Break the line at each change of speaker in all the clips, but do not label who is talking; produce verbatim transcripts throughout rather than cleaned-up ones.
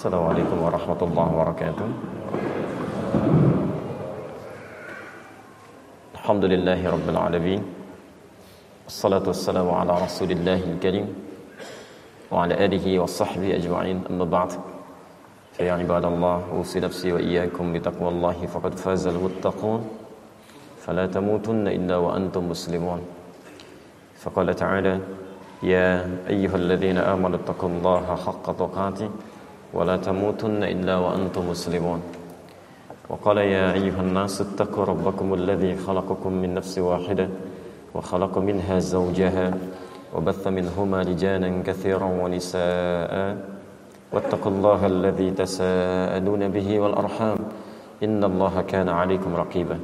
Assalamualaikum warahmatullahi wabarakatuh. Alhamdulillahi rabbil alamin. Assalatu wassalamu ala rasulillahil karim wa ala alihi wa sahbihi ajma'in. Amma ba'd. Fa ya ibadallah, usi nafsi wa iyyakum bi taqwallahi faqad fazal muttaqun. Fala tamutunna illa wa antum muslimun. Faqala ta'ala ya ayyuhalladzina amanu taqullaha haqqa tuqatih ولا تموتن إلا وأنتم مسلمون وقال يا أيها الناس اتقوا ربكم الذي خلقكم من نفس واحدة وخلق منها زوجها وبث منهما رجالا كثيرا ونساء واتقوا الله الذي تساءلون به والأرحام إن الله كان عليكم رقيبا.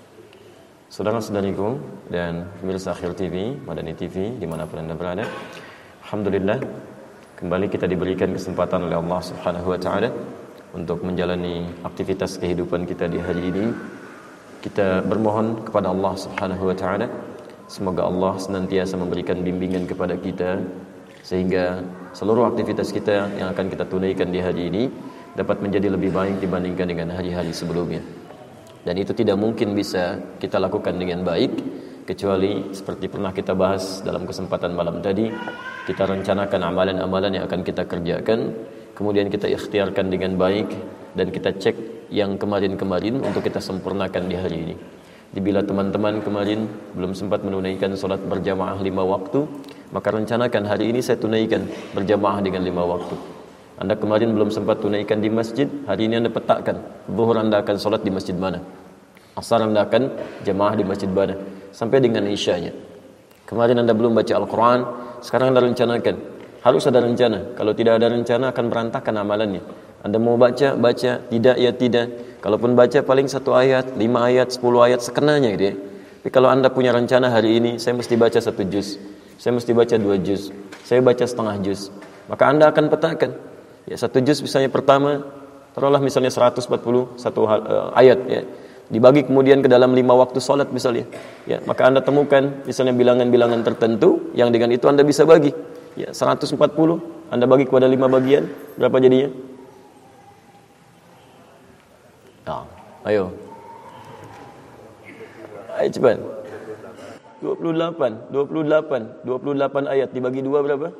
Saudara-saudariku dan pemirsa Akhir T V, Madani T V dimanapun Anda berada, alhamdulillah kembali kita diberikan kesempatan oleh Allah Subhanahu wa taala untuk menjalani aktivitas kehidupan kita di hari ini. Kita bermohon kepada Allah Subhanahu wa taala semoga Allah senantiasa memberikan bimbingan kepada kita sehingga seluruh aktivitas kita yang akan kita tunaikan di hari ini dapat menjadi lebih baik dibandingkan dengan hari-hari sebelumnya. Dan itu tidak mungkin bisa kita lakukan dengan baik kecuali seperti pernah kita bahas dalam kesempatan malam tadi, kita rencanakan amalan-amalan yang akan kita kerjakan, kemudian kita ikhtiarkan dengan baik dan kita cek yang kemarin-kemarin untuk kita sempurnakan di hari ini. Bila teman-teman kemarin belum sempat menunaikan solat berjamaah lima waktu, maka rencanakan hari ini saya tunaikan berjamaah dengan lima waktu. Anda kemarin belum sempat tunaikan di masjid, hari ini Anda petakan zuhur Anda akan solat di masjid mana, asar Anda akan jamaah di masjid mana, sampai dengan isyanya. Kemarin Anda belum baca Al-Quran, sekarang Anda rencanakan. Harus ada rencana. Kalau tidak ada rencana akan berantakan amalannya. Anda mau baca, baca. Tidak, ya tidak. Kalaupun baca paling satu ayat, lima ayat, sepuluh ayat, sekenanya gitu ya. Tapi kalau Anda punya rencana hari ini, saya mesti baca satu juz, saya mesti baca dua juz, saya baca setengah juz, maka Anda akan petakan. Ya, satu juz misalnya pertama, taruhlah misalnya seratus empat puluh satu uh, ayat ya. Dibagi kemudian ke dalam lima waktu solat misalnya, ya, maka Anda temukan misalnya bilangan-bilangan tertentu yang dengan itu Anda bisa bagi, ya, seratus empat puluh Anda bagi kepada lima bagian, berapa jadinya? Nah, ayo, ayo cepat. dua puluh delapan, dua puluh delapan, dua puluh delapan ayat dibagi dua berapa?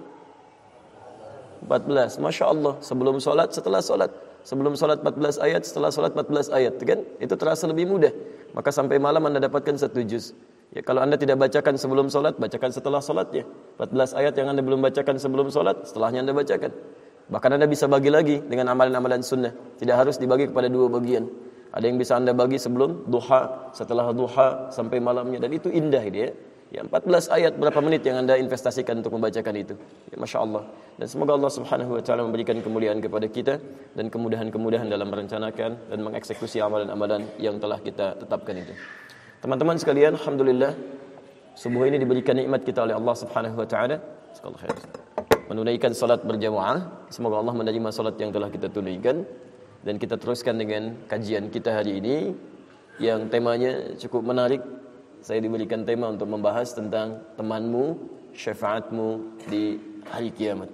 empat belas. Masya Allah, sebelum solat, setelah solat. Sebelum solat empat belas ayat, setelah solat empat belas ayat, kan? Itu terasa lebih mudah. Maka sampai malam Anda dapatkan satu juz. Ya, kalau Anda tidak bacakan sebelum solat, bacakan setelah solatnya. empat belas ayat yang Anda belum bacakan sebelum solat, setelahnya Anda bacakan. Bahkan Anda bisa bagi lagi dengan amalan-amalan sunnah. Tidak harus dibagi kepada dua bagian. Ada yang bisa Anda bagi sebelum duha, setelah duha sampai malamnya, dan itu indah dia. Ya, empat belas ayat berapa menit yang Anda investasikan untuk membacakan itu. Ya, Masya Allah. Dan semoga Allah Subhanahu wa taala memberikan kemuliaan kepada kita dan kemudahan-kemudahan dalam merencanakan dan mengeksekusi amalan-amalan yang telah kita tetapkan itu. Teman-teman sekalian, alhamdulillah subuh ini diberikan nikmat kita oleh Allah Subhanahu wa taala. Jazakallahu khair. Menunaikan salat berjamaah. Semoga Allah menerima salat yang telah kita tunaikan dan kita teruskan dengan kajian kita hari ini yang temanya cukup menarik. Saya diberikan tema untuk membahas tentang temanmu, syafaatmu di hari kiamat.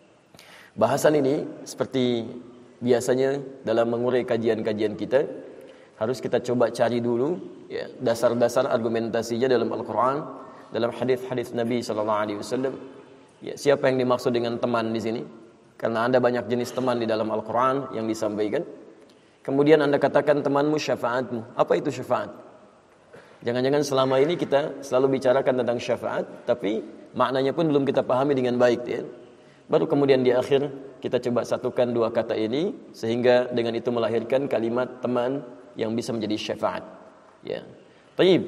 Bahasan ini seperti biasanya dalam mengurai kajian-kajian kita, harus kita coba cari dulu ya, dasar-dasar argumentasinya dalam Al-Quran, dalam hadis-hadis Nabi sallallahu alaihi wasallam. Ya, siapa yang dimaksud dengan teman di sini? Karena Anda banyak jenis teman di dalam Al-Quran yang disampaikan. Kemudian Anda katakan temanmu syafaatmu. Apa itu syafaat? Jangan-jangan selama ini kita selalu bicarakan tentang syafaat, tapi maknanya pun belum kita pahami dengan baik ya. Baru kemudian di akhir kita coba satukan dua kata ini sehingga dengan itu melahirkan kalimat teman yang bisa menjadi syafaat. Ya. Baik.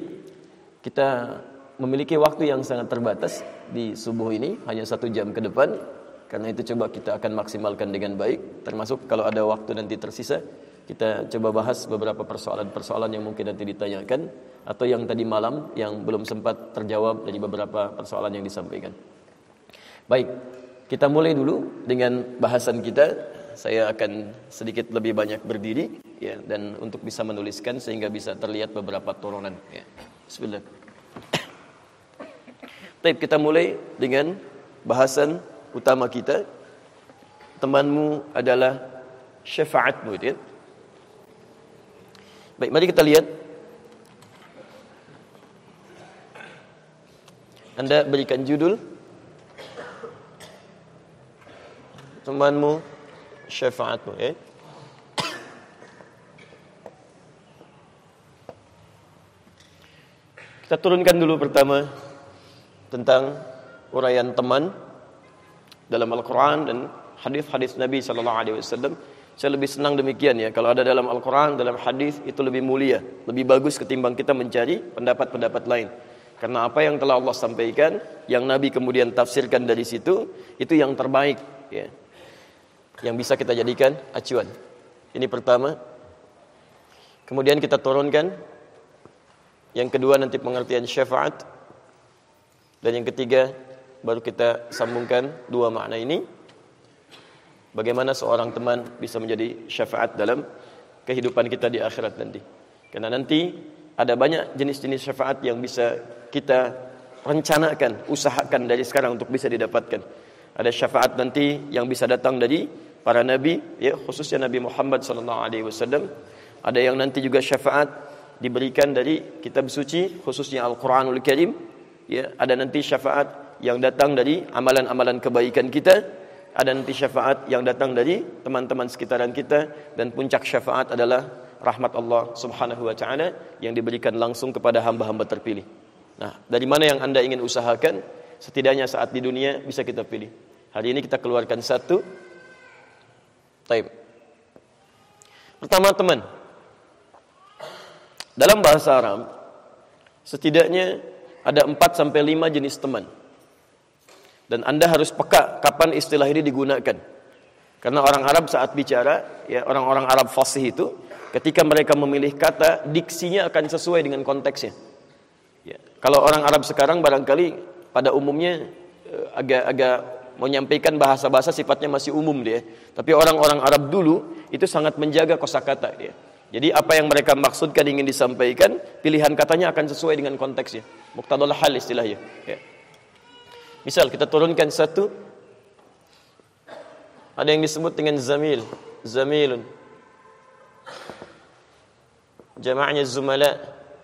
Kita memiliki waktu yang sangat terbatas di subuh ini, hanya satu jam ke depan. Karena itu coba kita akan maksimalkan dengan baik. Termasuk kalau ada waktu nanti tersisa, kita coba bahas beberapa persoalan-persoalan yang mungkin nanti ditanyakan atau yang tadi malam yang belum sempat terjawab dari beberapa persoalan yang disampaikan. Baik, kita mulai dulu dengan bahasan kita. Saya akan sedikit lebih banyak berdiri ya, dan untuk bisa menuliskan sehingga bisa terlihat beberapa turunan ya. Bismillah. Baik, kita mulai dengan bahasan utama kita. Temanmu adalah syafaatmu itu. Ya. Baik, mari kita lihat. Anda berikan judul temanmu syafaatmu, ya. Kita turunkan dulu pertama tentang uraian teman dalam Al-Quran dan hadis-hadis Nabi sallallahu alaihi wasallam. Saya lebih senang demikian ya. Kalau ada dalam Al-Quran, dalam hadis itu lebih mulia, lebih bagus ketimbang kita mencari pendapat-pendapat lain. Karena apa yang telah Allah sampaikan, yang Nabi kemudian tafsirkan dari situ, itu yang terbaik ya. Yang bisa kita jadikan acuan. Ini pertama. Kemudian kita turunkan yang kedua nanti pengertian syafaat. Dan yang ketiga baru kita sambungkan dua makna ini. Bagaimana seorang teman bisa menjadi syafaat dalam kehidupan kita di akhirat nanti. Karena nanti ada banyak jenis-jenis syafaat yang bisa kita rencanakan, usahakan dari sekarang untuk bisa didapatkan. Ada syafaat nanti yang bisa datang dari para nabi, ya, khususnya Nabi Muhammad sallallahu alaihi wasallam. Ada yang nanti juga syafaat diberikan dari kitab suci, khususnya Al-Quranul Karim. Ya, ada nanti syafaat yang datang dari amalan-amalan kebaikan kita. Ada nanti syafaat yang datang dari teman-teman sekitaran kita. Dan puncak syafaat adalah rahmat Allah subhanahu wa ta'ala yang diberikan langsung kepada hamba-hamba terpilih. Nah, dari mana yang Anda ingin usahakan? Setidaknya saat di dunia bisa kita pilih. Hari ini kita keluarkan satu. Taib. Pertama, teman. Dalam bahasa Arab, setidaknya ada empat sampai lima jenis teman. Dan Anda harus peka kapan istilah ini digunakan. Karena orang Arab saat bicara, ya orang-orang Arab fasih itu, ketika mereka memilih kata, diksinya akan sesuai dengan konteksnya. Ya. Kalau orang Arab sekarang barangkali pada umumnya agak-agak menyampaikan bahasa-bahasa sifatnya masih umum dia. Tapi orang-orang Arab dulu itu sangat menjaga kosakata dia. Jadi apa yang mereka maksudkan ingin disampaikan, pilihan katanya akan sesuai dengan konteksnya. Muqtadal hal istilahnya. Ya. Misal kita turunkan satu, ada yang disebut dengan zamil, zamilun. Jama'nya zumala.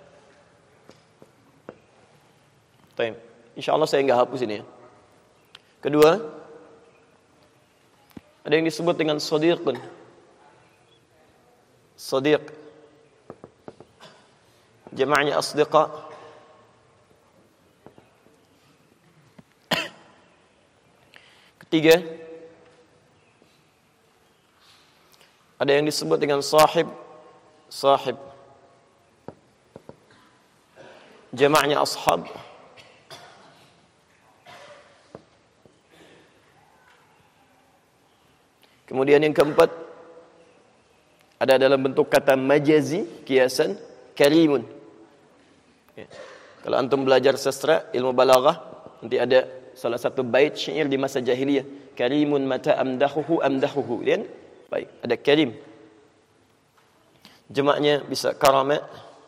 Baik. Insyaallah saya enggak hapus ini ya. Kedua, ada yang disebut dengan sadiqun. Sadiq. Jama'nya asdiqa. Ketiga, ada yang disebut dengan sahib. Sahib. Jama'nya ashab. Kemudian yang keempat, ada dalam bentuk kata majazi, kiasan, karimun. Ya. Kalau antum belajar sastra, ilmu balaghah, nanti ada salah satu bait syair di masa jahiliyah. Karimun mata amdahuhu amdahuhu. Kan? Baik, ada karim. Jamaknya bisa karama.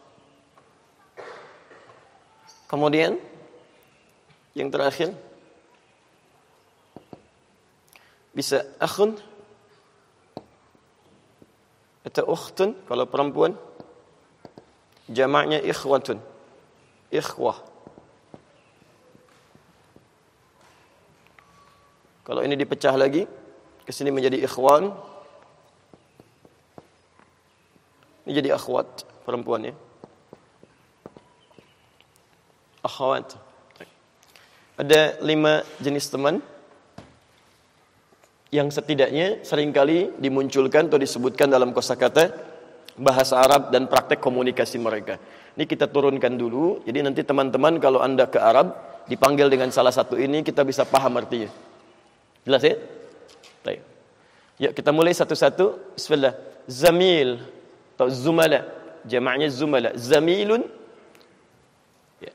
Kemudian yang terakhir bisa akhun atau ukhtun kalau perempuan. Jamaknya ikhwatun. Ikhwah. Kalau ini dipecah lagi ke sini menjadi ikhwan. Ini jadi akhwat perempuannya. Akhwat. Ada lima jenis teman yang setidaknya seringkali dimunculkan atau disebutkan dalam kosakata bahasa Arab dan praktek komunikasi mereka. Ini kita turunkan dulu. Jadi nanti teman-teman kalau Anda ke Arab dipanggil dengan salah satu ini, kita bisa paham artinya. Jelas ya? Baik. Ya, kita mulai satu-satu. Bismillah. Zamil atau zumala. Jamaknya zumala. Zamilun. Ya.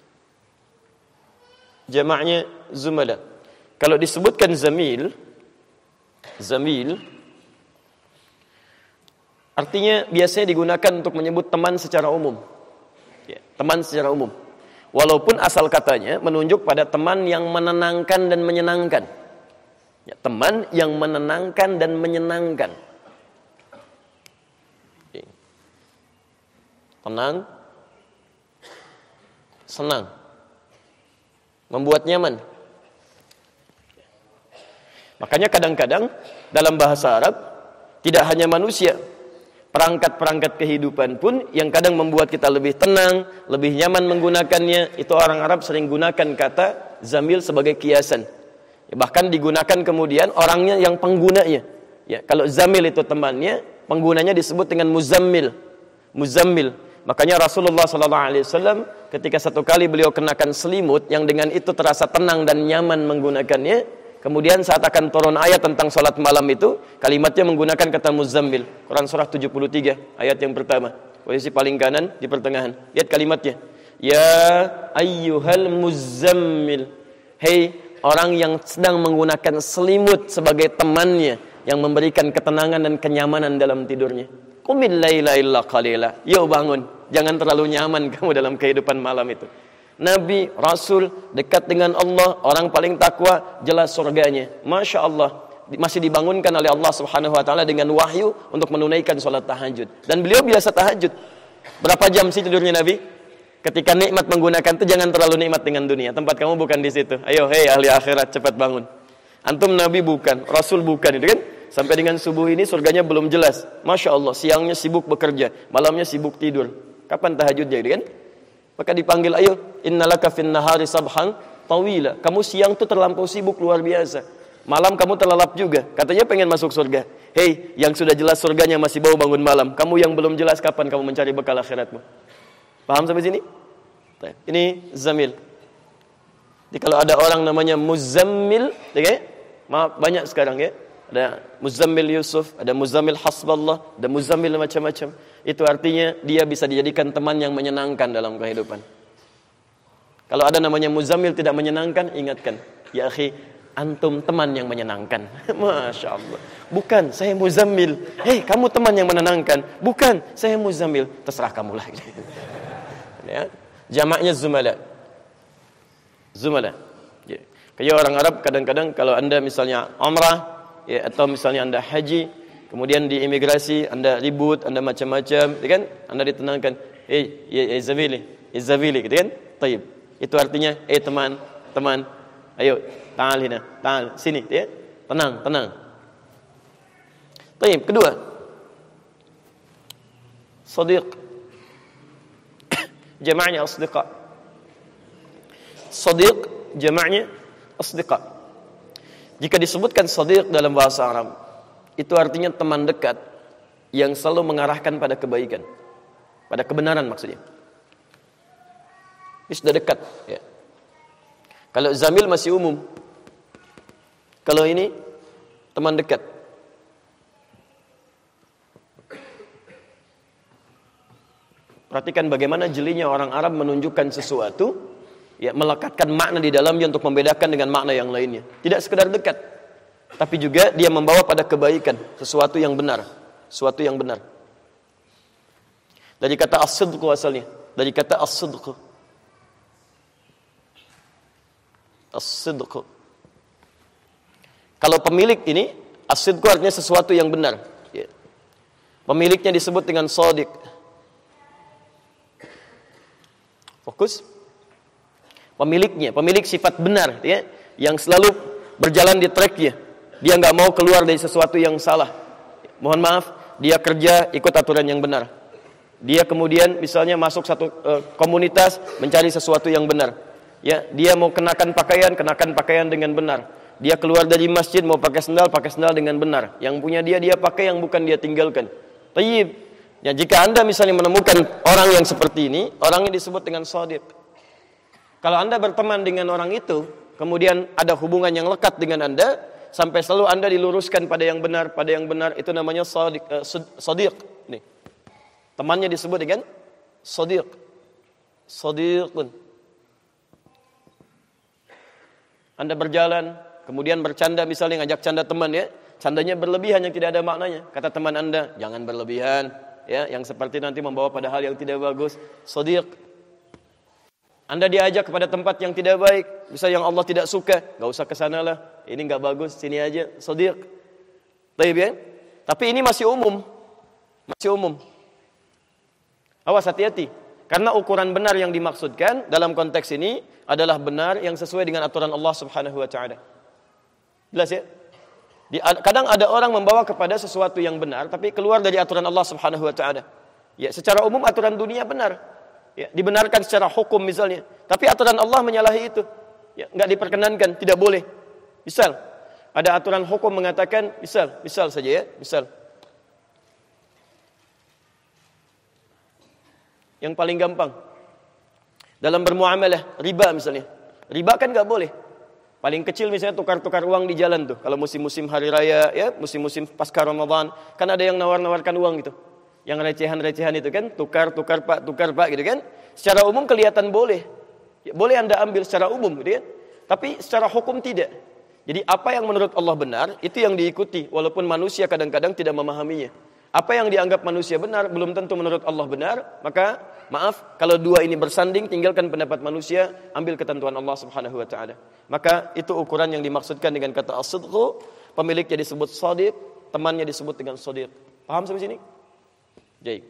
Jamaknya zumala. Kalau disebutkan zamil, zamil artinya biasanya digunakan untuk menyebut teman secara umum. Ya, teman secara umum. Walaupun asal katanya menunjuk pada teman yang menenangkan dan menyenangkan. Ya, teman yang menenangkan dan menyenangkan. tenang, senang, membuat nyaman. Makanya kadang-kadang dalam bahasa Arab tidak hanya manusia, perangkat-perangkat kehidupan pun yang kadang membuat kita lebih tenang, lebih nyaman menggunakannya. Itu orang Arab sering gunakan kata zamil sebagai kiasan. Ya, bahkan digunakan kemudian orangnya yang penggunanya. Ya, kalau zamil itu temannya, penggunanya disebut dengan muzammil. Muzammil. Makanya Rasulullah sallallahu alaihi wasallam ketika satu kali beliau kenakan selimut yang dengan itu terasa tenang dan nyaman menggunakannya. Kemudian saat akan turun ayat tentang salat malam itu, kalimatnya menggunakan kata muzammil. Quran surah tujuh puluh tiga ayat yang pertama. Posisi paling kanan di pertengahan. Lihat kalimatnya. Ya ayyuhal muzammil. Hei orang yang sedang menggunakan selimut sebagai temannya yang memberikan ketenangan dan kenyamanan dalam tidurnya. Qumil laila illa qalila. Yuk bangun. Jangan terlalu nyaman kamu dalam kehidupan malam itu. Nabi, Rasul, dekat dengan Allah, orang paling takwa, jelas surganya. Masya Allah, masih dibangunkan oleh Allah subhanahu wa ta'ala dengan wahyu untuk menunaikan sholat tahajud. Dan beliau biasa tahajud. Berapa jam sih tidurnya Nabi? Ketika nikmat menggunakan itu jangan terlalu nikmat dengan dunia. Tempat kamu bukan di situ. Ayo, hei ahli akhirat, cepat bangun. Antum Nabi bukan, Rasul bukan, itu kan? Sampai dengan subuh ini surganya belum jelas. Masya Allah, siangnya sibuk bekerja, malamnya sibuk tidur. Kapan tahajudnya, itu kan? Maka dipanggil, ayo, innalaka fin nahari sabhan tawila. Kamu siang tuh terlampau sibuk luar biasa. Malam kamu terlelap juga. Katanya pengen masuk surga. Hei, yang sudah jelas surganya masih bau bangun malam. Kamu yang belum jelas kapan kamu mencari bekal akhiratmu. Paham sampai sini? Ini zamil. Jadi kalau ada orang namanya muzammil, ya, maaf banyak sekarang ya. Ada muzammil Yusuf, ada muzammil hasballah, ada muzammil macam-macam. Itu artinya dia bisa dijadikan teman yang menyenangkan dalam kehidupan. Kalau ada namanya muzammil tidak menyenangkan, ingatkan. Ya akhi, antum teman yang menyenangkan. Masya Allah. Bukan, saya muzammil. Hei, kamu teman yang menenangkan. Bukan, saya muzammil. Terserah kamu lah. Ya. Jamaknya zumala. Zumala. Ya. Kayak orang Arab kadang-kadang kalau anda misalnya umrah, ya, atau misalnya anda haji, kemudian di imigrasi anda ribut, anda macam-macam, ya kan? Anda ditenangkan, eh, ya, ya Zavili, ya Zavili, gitu kan? Taib. Itu artinya, eh teman, teman, ayo, ta'al hina, ta'al, sini, ya, tenang, tenang. Taib. Kedua, sadiq, jama'nya asdiqa. Sadiq, jama'nya asdiqa. Jika disebutkan sadiq dalam bahasa Arab, itu artinya teman dekat yang selalu mengarahkan pada kebaikan, pada kebenaran maksudnya. Ini sudah dekat. Ya. Kalau zamil masih umum. Kalau ini teman dekat. Perhatikan bagaimana jelinya orang Arab menunjukkan sesuatu, ya, melekatkan makna di dalamnya untuk membedakan dengan makna yang lainnya. Tidak sekedar dekat, tapi juga dia membawa pada kebaikan, sesuatu yang benar, sesuatu yang benar. Dari kata as-sidq asalnya, dari kata as-sidq. As-sidq. Kalau pemilik ini, as-sidq artinya sesuatu yang benar. Ya. Pemiliknya disebut dengan shadiq. Fokus. Pemiliknya, pemilik sifat benar, ya, yang selalu berjalan di tracknya. Dia nggak mau keluar dari sesuatu yang salah. Mohon maaf, dia kerja ikut aturan yang benar. Dia kemudian misalnya masuk satu uh, komunitas mencari sesuatu yang benar. Ya, dia mau kenakan pakaian, kenakan pakaian dengan benar. Dia keluar dari masjid mau pakai sendal, pakai sendal dengan benar. Yang punya dia dia pakai, yang bukan dia tinggalkan. Tayyib. Ya, jika Anda misalnya menemukan orang yang seperti ini, orang ini disebut dengan shadiq. Kalau Anda berteman dengan orang itu, kemudian ada hubungan yang lekat dengan Anda, sampai selalu Anda diluruskan pada yang benar, pada yang benar, itu namanya shadiq. Uh, shadiq. Nih. Temannya disebut dengan shadiq. Shadiqun. Anda berjalan, kemudian bercanda misalnya, ngajak canda teman, ya. Candanya berlebihan yang tidak ada maknanya. Kata teman Anda, jangan berlebihan, ya, yang seperti nanti membawa pada hal yang tidak bagus. Shadiq. Anda diajak kepada tempat yang tidak baik, bisa yang Allah tidak suka, enggak usah ke sanalah. Ini enggak bagus, sini aja. Shadiq. Baik, ya? Tapi ini masih umum. Masih umum. Awas, hati-hati. Karena ukuran benar yang dimaksudkan dalam konteks ini adalah benar yang sesuai dengan aturan Allah Subhanahu wa taala. Jelas ya? Di, kadang ada orang membawa kepada sesuatu yang benar tapi keluar dari aturan Allah Subhanahu wa taala. Ya, secara umum aturan dunia benar. Ya, dibenarkan secara hukum misalnya. Tapi aturan Allah menyalahi itu. Ya, enggak diperkenankan, tidak boleh. Misal, ada aturan hukum mengatakan, misal, misal saja ya, misal. Yang paling gampang dalam bermuamalah, riba misalnya. Riba kan nggak boleh. Paling kecil misalnya tukar-tukar uang di jalan tuh. Kalau musim-musim hari raya, ya, musim-musim pasca Ramadan, kan ada yang nawar-nawarkan uang gitu. Yang recehan-recehan itu kan, tukar-tukar Pak, tukar Pak gitu kan. Secara umum kelihatan boleh. Ya, boleh Anda ambil secara umum gitu kan. Tapi secara hukum tidak. Jadi apa yang menurut Allah benar, itu yang diikuti. Walaupun manusia kadang-kadang tidak memahaminya. Apa yang dianggap manusia benar belum tentu menurut Allah benar, maka maaf kalau dua ini bersanding, tinggalkan pendapat manusia, ambil ketentuan Allah Subhanahu wa taala. Maka itu ukuran yang dimaksudkan dengan kata as-sidqu, pemiliknya disebut shadiq, temannya disebut dengan shadiq. Paham sampai sini? Baik.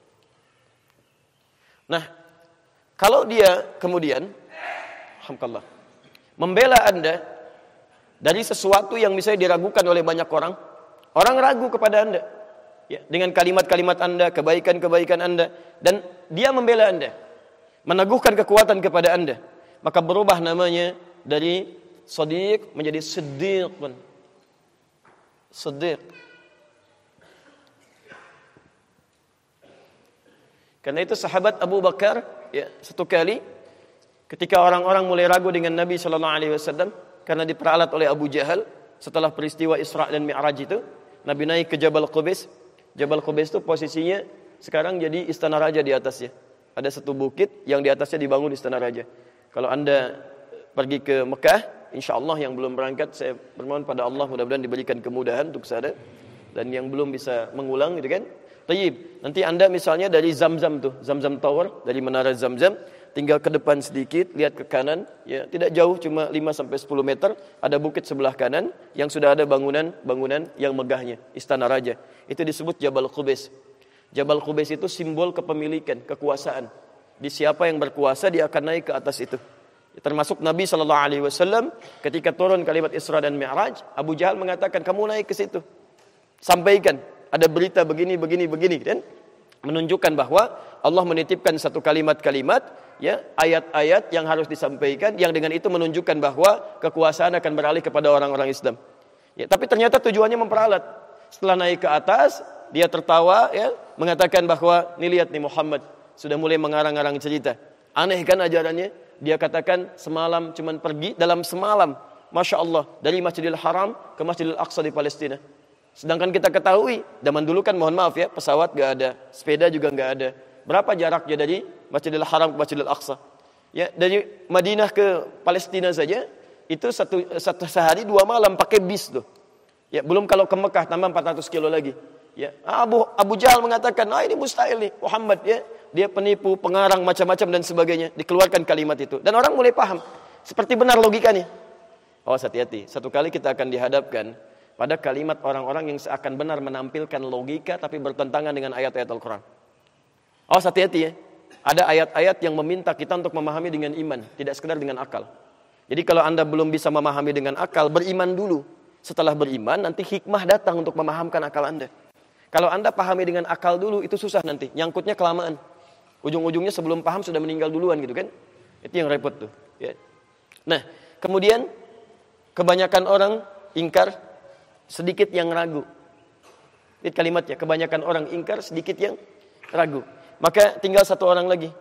Nah, kalau dia kemudian alhamdulillah membela Anda dari sesuatu yang misalnya diragukan oleh banyak orang, orang ragu kepada Anda. Ya, dengan kalimat-kalimat Anda, kebaikan-kebaikan Anda, dan dia membela Anda, meneguhkan kekuatan kepada Anda, maka berubah namanya dari shadiq menjadi siddiq. Siddiq. Karena itu sahabat Abu Bakar, ya, satu kali ketika orang-orang mulai ragu dengan Nabi sallallahu alaihi wasallam karena diperalat oleh Abu Jahal setelah peristiwa Isra dan Mi'raj itu, Nabi naik ke Jabal Qubais. Jabal Qubais itu posisinya sekarang jadi istana raja di atasnya. Ada satu bukit yang di atasnya dibangun istana raja. Kalau Anda pergi ke Mekah, insyaallah yang belum berangkat, saya bermohon pada Allah mudah-mudahan diberikan kemudahan untuk sana. Dan yang belum bisa mengulang gitu kan. Tayyib, nanti Anda misalnya dari Zamzam tuh, Zamzam Tower, dari Menara Zamzam, tinggal ke depan sedikit, lihat ke kanan, ya, tidak jauh, cuma lima sampai sepuluh meter, ada bukit sebelah kanan yang sudah ada bangunan-bangunan yang megahnya, istana raja. Itu disebut Jabal Qubais. Jabal Qubais itu simbol kepemilikan, kekuasaan. Di siapa yang berkuasa dia akan naik ke atas itu. Termasuk Nabi sallallahu alaihi wasallam ketika turun kalimat Isra dan Mi'raj, Abu Jahal mengatakan, "Kamu naik ke situ. Sampaikan, ada berita begini begini begini," dan menunjukkan bahwa Allah menitipkan satu kalimat-kalimat, ya, ayat-ayat yang harus disampaikan, yang dengan itu menunjukkan bahwa kekuasaan akan beralih kepada orang-orang Islam. Ya, tapi ternyata tujuannya memperalat. Setelah naik ke atas, dia tertawa, ya, mengatakan bahwa, "Nih lihat nih Muhammad sudah mulai mengarang-arang cerita. Aneh kan ajarannya?" Dia katakan semalam cuman pergi dalam semalam, Masya Allah, dari Masjidil Haram ke Masjidil Aqsa di Palestina. Sedangkan kita ketahui, zaman dulu kan mohon maaf ya, pesawat gak ada, sepeda juga gak ada. Berapa jaraknya dari Masjidil Haram ke Masjidil Aqsa? Ya, dari Madinah ke Palestina saja, itu satu, satu sehari dua malam pakai bis tuh. Ya, belum kalau ke Mekah tambah empat ratus kilo lagi. Ya, Abu Abu Jahal mengatakan, "Ah, ini mustahil nih, Muhammad ya, dia penipu, pengarang macam-macam dan sebagainya." Dikeluarkan kalimat itu dan orang mulai paham seperti benar logikanya. Oh, hati-hati. Satu kali kita akan dihadapkan pada kalimat orang-orang yang seakan benar menampilkan logika tapi bertentangan dengan ayat-ayat Al-Qur'an. Oh, hati-hati ya. Ada ayat-ayat yang meminta kita untuk memahami dengan iman, tidak sekedar dengan akal. Jadi kalau Anda belum bisa memahami dengan akal, beriman dulu. Setelah beriman, nanti hikmah datang untuk memahamkan akal Anda. Kalau Anda pahami dengan akal dulu, itu susah nanti. Nyangkutnya kelamaan. Ujung-ujungnya sebelum paham sudah meninggal duluan gitu kan. Itu yang repot tuh. Ya. Nah, kemudian kebanyakan orang ingkar, sedikit yang ragu. Lihat kalimatnya, kebanyakan orang ingkar, sedikit yang ragu. Maka tinggal satu orang lagi.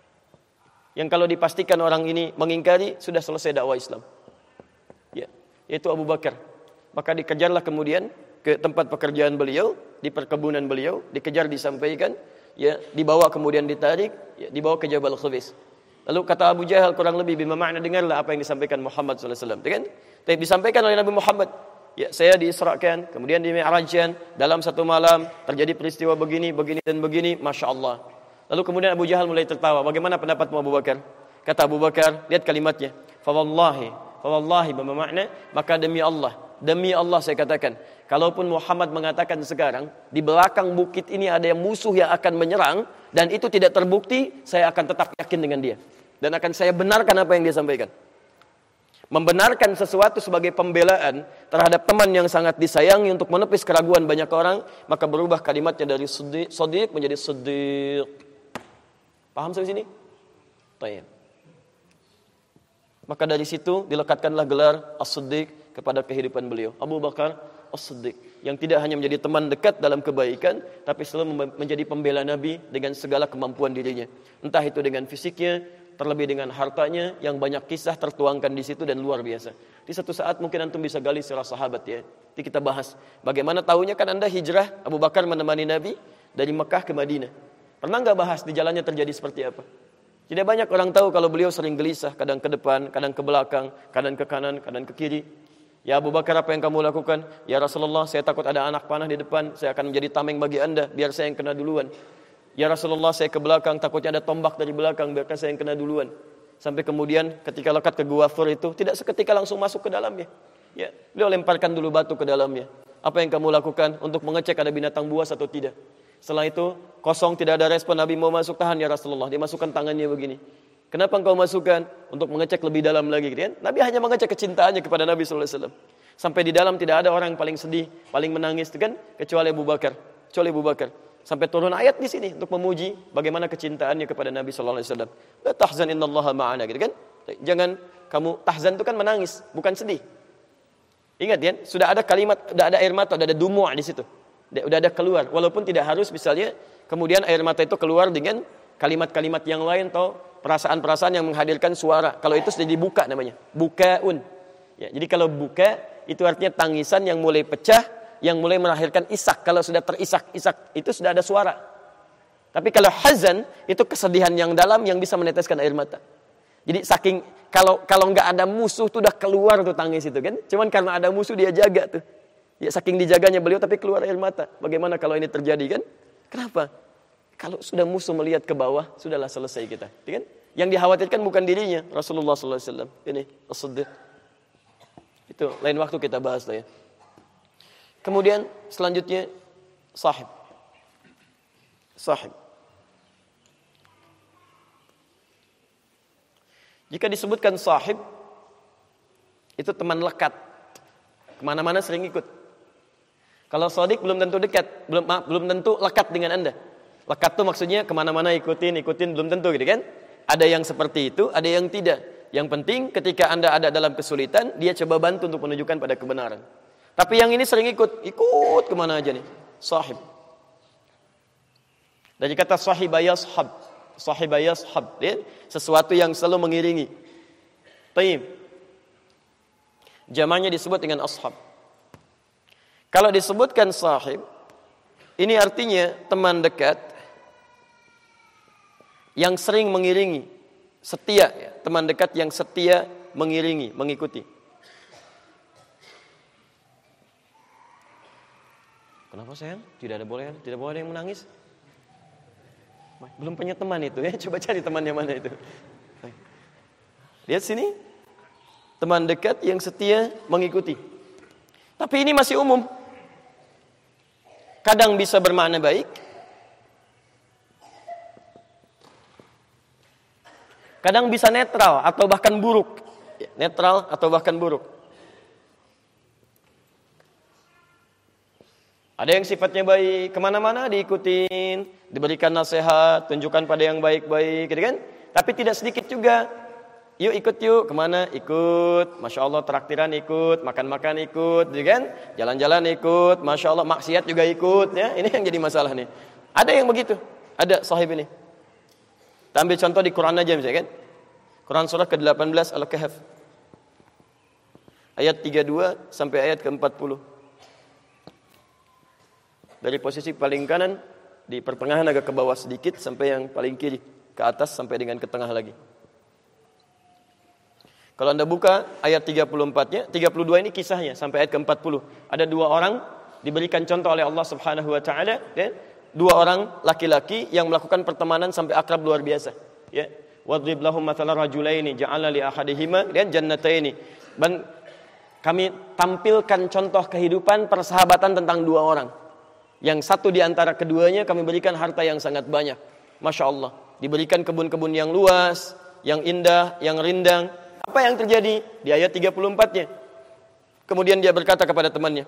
Yang kalau dipastikan orang ini mengingkari, sudah selesai dakwah Islam. Ya, yaitu Abu Bakar. Maka dikejarlah kemudian ke tempat pekerjaan beliau, di perkebunan beliau, dikejar, disampaikan, ya, dibawa kemudian ditarik, ya, dibawa ke Jabal Qubais. Lalu kata Abu Jahal kurang lebih bima makna, dengarlah apa yang disampaikan Muhammad sallallahu alaihi wasallam, kan? Tapi disampaikan oleh Nabi Muhammad, ya, saya diisrakan, kemudian dimi'rajkan, dalam satu malam terjadi peristiwa begini, begini dan begini, Masya Allah. Lalu kemudian Abu Jahal mulai tertawa. Bagaimana pendapatmu Abu Bakar? Kata Abu Bakar, lihat kalimatnya, fa wallahi, fa wallahi bima makna, maka demi Allah, demi Allah saya katakan, kalaupun Muhammad mengatakan sekarang, di belakang bukit ini ada yang musuh yang akan menyerang, dan itu tidak terbukti, saya akan tetap yakin dengan dia. Dan akan saya benarkan apa yang dia sampaikan. Membenarkan sesuatu sebagai pembelaan terhadap teman yang sangat disayangi untuk menepis keraguan banyak orang, maka berubah kalimatnya dari shadiq menjadi siddiq. Paham sampai sini? Baik. Maka dari situ dilekatkanlah gelar as-siddiq kepada kehidupan beliau. Abu Bakar as-siddiq, yang tidak hanya menjadi teman dekat dalam kebaikan, tapi selalu menjadi pembela Nabi dengan segala kemampuan dirinya. Entah itu dengan fisiknya, terlebih dengan hartanya yang banyak kisah tertuangkan di situ dan luar biasa. Di satu saat mungkin antum bisa gali sirah sahabat ya. Nanti kita bahas bagaimana tahunya kan Anda hijrah, Abu Bakar menemani Nabi dari Mekah ke Madinah. Pernah enggak bahas di jalannya terjadi seperti apa? Tidak banyak orang tahu kalau beliau sering gelisah, kadang ke depan, kadang ke belakang, kadang ke kanan, kadang ke kiri. Ya Abu Bakar, apa yang kamu lakukan? Ya Rasulullah, saya takut ada anak panah di depan, saya akan menjadi tameng bagi Anda, biar saya yang kena duluan. Ya Rasulullah, saya ke belakang, takutnya ada tombak dari belakang, biarkan saya yang kena duluan. Sampai kemudian ketika lekat ke Gua Thur itu, tidak seketika langsung masuk ke dalamnya. Ya, beliau lemparkan dulu batu ke dalamnya. Apa yang kamu lakukan untuk mengecek ada binatang buas atau tidak? Setelah itu, kosong, tidak ada respon, Nabi mau masuk, tahan ya Rasulullah. Dia masukkan tangannya begini. Kenapa engkau masukkan? Untuk mengecek lebih dalam lagi. Gitu kan? Nabi hanya mengecek kecintaannya kepada Nabi shallallahu alaihi wasallam. Sampai di dalam tidak ada orang yang paling sedih, paling menangis, kan? Kecuali Abu Bakar. Kecuali Abu Bakar. Sampai turun ayat di sini untuk memuji bagaimana kecintaannya kepada Nabi sallallahu alaihi wasallam. La tahzan innallaha ma'ana, gitu kan? Jangan kamu tahzan itu kan menangis, bukan sedih. Ingat ya, sudah ada kalimat, sudah ada air mata, sudah ada dumu' di situ. Sudah ada keluar, walaupun tidak harus misalnya kemudian air mata itu keluar dengan kalimat-kalimat yang lain atau perasaan-perasaan yang menghadirkan suara. Kalau itu sudah dibuka namanya, bukaun. Ya, jadi kalau buka itu artinya tangisan yang mulai pecah, yang mulai melahirkan isak. Kalau sudah terisak-isak, itu sudah ada suara. Tapi kalau hazan, itu kesedihan yang dalam yang bisa meneteskan air mata. Jadi saking, kalau kalau nggak ada musuh, tuh udah keluar tuh tangis itu kan. Cuman karena ada musuh dia jaga tuh. Ya saking dijaganya beliau tapi keluar air mata. Bagaimana kalau ini terjadi kan? Kenapa? Kalau sudah musuh melihat ke bawah, sudahlah selesai kita. Kan? Yang dikhawatirkan bukan dirinya, Rasulullah sallallahu alaihi wasallam. Ini as-siddiq. Itu lain waktu kita bahas lah ya. Kemudian selanjutnya sahib. Sahib. Jika disebutkan sahib, itu teman lekat. Kemana-mana sering ikut. Kalau shadiq belum tentu dekat, belum maaf, belum tentu lekat dengan Anda. Lekat itu maksudnya kemana-mana ikutin, ikutin belum tentu gitu kan. Ada yang seperti itu, ada yang tidak. Yang penting ketika Anda ada dalam kesulitan, dia coba bantu untuk menunjukkan pada kebenaran. Tapi yang ini sering ikut, ikut kemana aja nih, sahib. Dari kata sahibah yashab, sahibah yashab, ya? Sesuatu yang selalu mengiringi. Taib. Jamannya disebut dengan ashab. Kalau disebutkan sahib, ini artinya teman dekat yang sering mengiringi, setia, ya? Teman dekat yang setia mengiringi, mengikuti. Kenapa sayang? Tidak ada boleh, tidak boleh ada yang menangis. Belum punya teman itu ya. Coba cari temannya mana itu. Lihat sini. Teman dekat yang setia mengikuti. Tapi ini masih umum. Kadang bisa bermakna baik. Kadang bisa netral atau bahkan buruk. Netral atau bahkan buruk. Ada yang sifatnya baik, kemana-mana diikutin, diberikan nasihat, tunjukkan pada yang baik-baik, gitu kan? Tapi tidak sedikit juga. Yuk ikut yuk, kemana? Ikut. Masya Allah traktiran ikut, makan-makan ikut, gitu kan? Jalan-jalan ikut, Masya Allah maksiat juga ikut, ya. Ini yang jadi masalah nih. Ada yang begitu, ada sahib ini. Kita ambil contoh di Quran aja misalnya kan? Quran surah ke delapan belas Al-Kahf. Ayat tiga puluh dua sampai ayat ke empat puluh. Dari posisi paling kanan di pertengahan agak ke bawah sedikit sampai yang paling kiri ke atas sampai dengan ke tengah lagi. Kalau Anda buka ayat tiga puluh empat-nya, tiga puluh dua ini kisahnya sampai ayat ke empat puluh. Ada dua orang diberikan contoh oleh Allah Subhanahu wa taala, ya. Dua orang laki-laki yang melakukan pertemanan sampai akrab luar biasa, ya. Wadrib lahum mathalan rajulaini ja'ala li ahadihima dan jannataini. kami tampilkan contoh kehidupan persahabatan tentang dua orang. Yang satu di antara keduanya kami berikan harta yang sangat banyak. Masya Allah. Diberikan kebun-kebun yang luas, yang indah, yang rindang. Apa yang terjadi? Di ayat tiga puluh empat-nya. Kemudian dia berkata kepada temannya.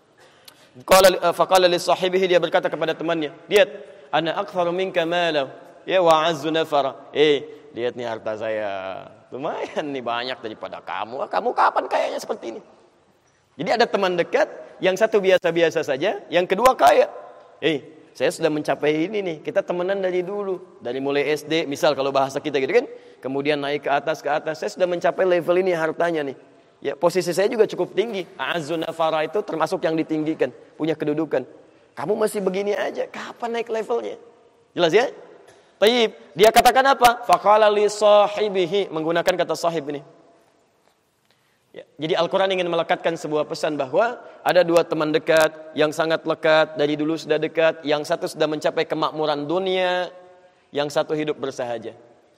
Qala faqala li sahibihi, dia berkata kepada temannya, "Lihat, ana aktsaru minka mala, ya wa azzu nafara." Eh, lihat nih harta saya. Lumayan nih banyak daripada kamu. Kamu kapan kayaknya seperti ini? Jadi ada teman dekat, yang satu biasa-biasa saja, yang kedua kaya. Eh, saya sudah mencapai ini nih. Kita temenan dari dulu, dari mulai S D, misal kalau bahasa kita gitu kan. Kemudian naik ke atas ke atas. Saya sudah mencapai level ini hartanya nih. Ya, posisi saya juga cukup tinggi. A'azzun nafara itu termasuk yang ditinggikan, punya kedudukan. Kamu masih begini aja, kapan naik levelnya? Jelas ya? Taib, dia katakan apa? Faqala li sahibihi, menggunakan kata sahib ini. Ya, jadi Al-Quran ingin melekatkan sebuah pesan bahwa ada dua teman dekat yang sangat lekat, dari dulu sudah dekat, yang satu sudah mencapai kemakmuran dunia, yang satu hidup bersahaja.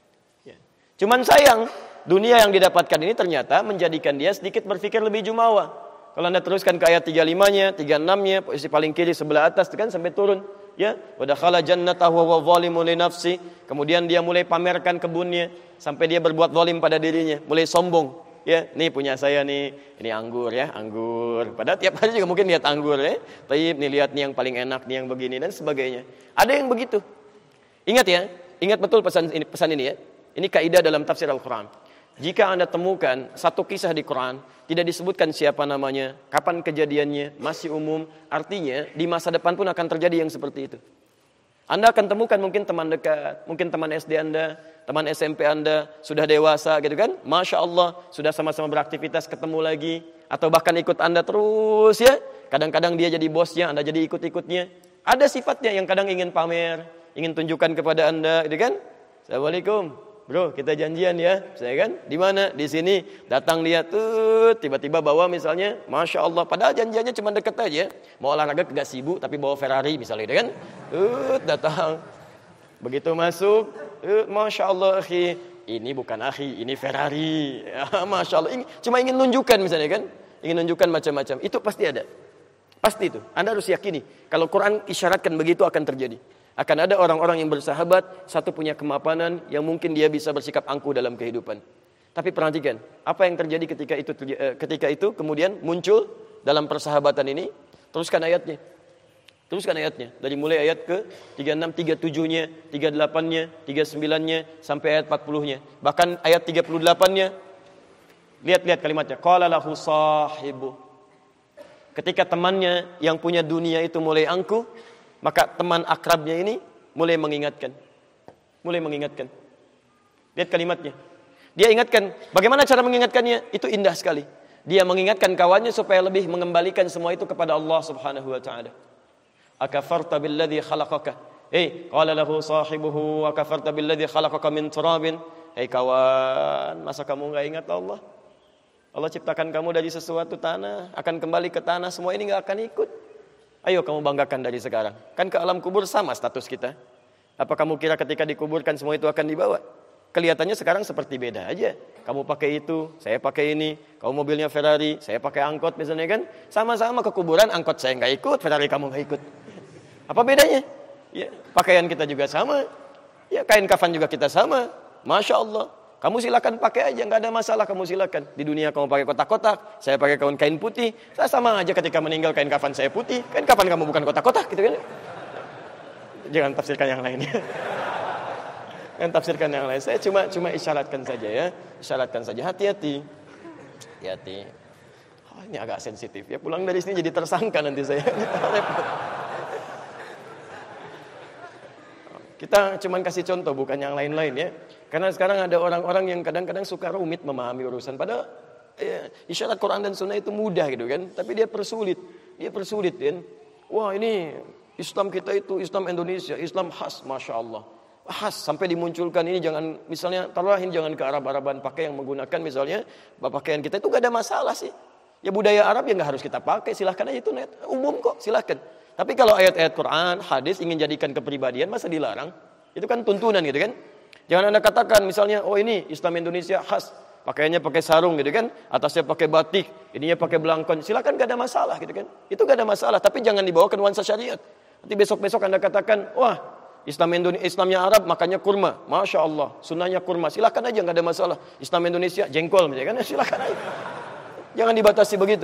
Ya. Cuman sayang, dunia yang didapatkan ini ternyata menjadikan dia sedikit berpikir lebih jumawa. Kalau Anda teruskan ke ayat tiga puluh lima-nya, tiga puluh enam-nya, posisi paling kiri sebelah atas itu kan sampai turun. Ya, wa dakhala jannatahu wa zalimun li nafsi. Kemudian dia mulai pamerkan kebunnya sampai dia berbuat zalim pada dirinya, mulai sombong. Ya, nih punya saya nih, ini anggur ya, anggur. Padahal tiap hari juga mungkin lihat anggur ya. Taib, nih lihat nih yang paling enak nih yang begini dan sebagainya. Ada yang begitu. Ingat ya, ingat betul pesan ini, pesan ini ya. Ini kaidah dalam tafsir Al-Quran. Jika Anda temukan satu kisah di Quran, tidak disebutkan siapa namanya, kapan kejadiannya, masih umum, artinya di masa depan pun akan terjadi yang seperti itu. Anda akan temukan mungkin teman dekat, mungkin teman S D Anda, teman S M P Anda, sudah dewasa gitu kan. Masya Allah, sudah sama-sama beraktivitas ketemu lagi. Atau bahkan ikut Anda terus ya. Kadang-kadang dia jadi bosnya, Anda jadi ikut-ikutnya. Ada sifatnya yang kadang ingin pamer, ingin tunjukkan kepada Anda gitu kan. Assalamualaikum. Bro, kita janjian ya, saya kan, di mana? Di sini. Datang lihat tuh, tiba-tiba bawa misalnya, masya Allah, padahal janjiannya cuma deket aja. Mau olahraga gak sibuk, tapi bawa Ferrari misalnya, kan? Tuh, datang. Begitu masuk, tuh, masya Allah, akhi, ini bukan akhi, ini Ferrari. Ya, masya Allah, ini cuma ingin nunjukkan misalnya kan, ingin nunjukkan macam-macam. Itu pasti ada, pasti itu. Anda harus yakini, kalau Quran isyaratkan begitu akan terjadi. Akan ada orang-orang yang bersahabat, satu punya kemapanan yang mungkin dia bisa bersikap angkuh dalam kehidupan. Tapi perhatikan, apa yang terjadi ketika itu ketika itu kemudian muncul dalam persahabatan ini? Teruskan ayatnya. Teruskan ayatnya. Dari mulai ayat ke tiga puluh enam, tiga puluh tujuh-nya, tiga puluh delapan-nya, tiga puluh sembilan-nya, sampai ayat empat puluh-nya. Bahkan ayat tiga puluh delapan-nya, lihat-lihat kalimatnya. Qala lahu sahibu. Ketika temannya yang punya dunia itu mulai angkuh, maka teman akrabnya ini mulai mengingatkan. Mulai mengingatkan. Lihat kalimatnya. Dia ingatkan. Bagaimana cara mengingatkannya? Itu indah sekali. Dia mengingatkan kawannya supaya lebih mengembalikan semua itu kepada Allah Subhanahu wa taala. Akafarta billadzi khalaqaka. Eh, qala lahu sahibuhu akafarta billadzi khalaqaka min turabin. Hei kawan, masa kamu enggak ingat Allah? Allah ciptakan kamu dari sesuatu tanah, akan kembali ke tanah, semua ini enggak akan ikut. Ayo kamu banggakan dari sekarang. Kan ke alam kubur sama status kita. Apa kamu kira ketika dikuburkan semua itu akan dibawa? Kelihatannya sekarang seperti beda aja. Kamu pakai itu, saya pakai ini. Kamu mobilnya Ferrari, saya pakai angkot misalnya kan. Sama-sama ke kuburan, angkot saya nggak ikut, Ferrari kamu nggak ikut. Apa bedanya? Ya, pakaian kita juga sama. Ya, kain kafan juga kita sama. Masya Allah. Kamu silakan pakai aja, nggak ada masalah, kamu silakan. Di dunia kamu pakai kotak-kotak, saya pakai kain kain putih. Saya sama aja ketika meninggal kain kafan saya putih, kain kafan kamu bukan kotak-kotak gitu kan. Jangan tafsirkan yang lainnya. Jangan tafsirkan yang lain. Saya cuma cuma isyaratkan saja ya. Isyaratkan saja, hati-hati. Hati-hati. Oh, ini agak sensitif ya. Pulang dari sini jadi tersangka nanti saya. Kita cuma kasih contoh bukan yang lain-lain ya. Karena sekarang ada orang-orang yang kadang-kadang suka rumit memahami urusan. Padahal ya, isyarat Quran dan Sunnah itu mudah gitu kan. Tapi dia persulit. Dia persulit kan. Wah ini Islam kita itu Islam Indonesia. Islam khas, Masya Allah. Khas sampai dimunculkan ini jangan. Misalnya taruhin jangan ke Arab-Araban. Pakai yang menggunakan misalnya pakaian kita itu gak ada masalah sih. Ya budaya Arab ya gak harus kita pakai. Silahkan aja itu net. Umum kok silahkan. Tapi kalau ayat-ayat Quran, hadis ingin jadikan kepribadian masa dilarang. Itu kan tuntunan gitu kan. Jangan Anda katakan misalnya, oh ini Islam Indonesia khas. pakaiannya pakai sarung gitu kan, atasnya pakai batik, ininya pakai belangkon, silakan, gak ada masalah gitu kan. Itu gak ada masalah, tapi jangan dibawa ke nuansa syariat. Nanti besok-besok Anda katakan, wah, Islam Indonesia, Islamnya Arab makannya kurma, masya Allah, sunnahnya kurma, silakan aja, gak ada masalah. Islam Indonesia jengkol, misalnya kan, silakan aja. Jangan dibatasi begitu.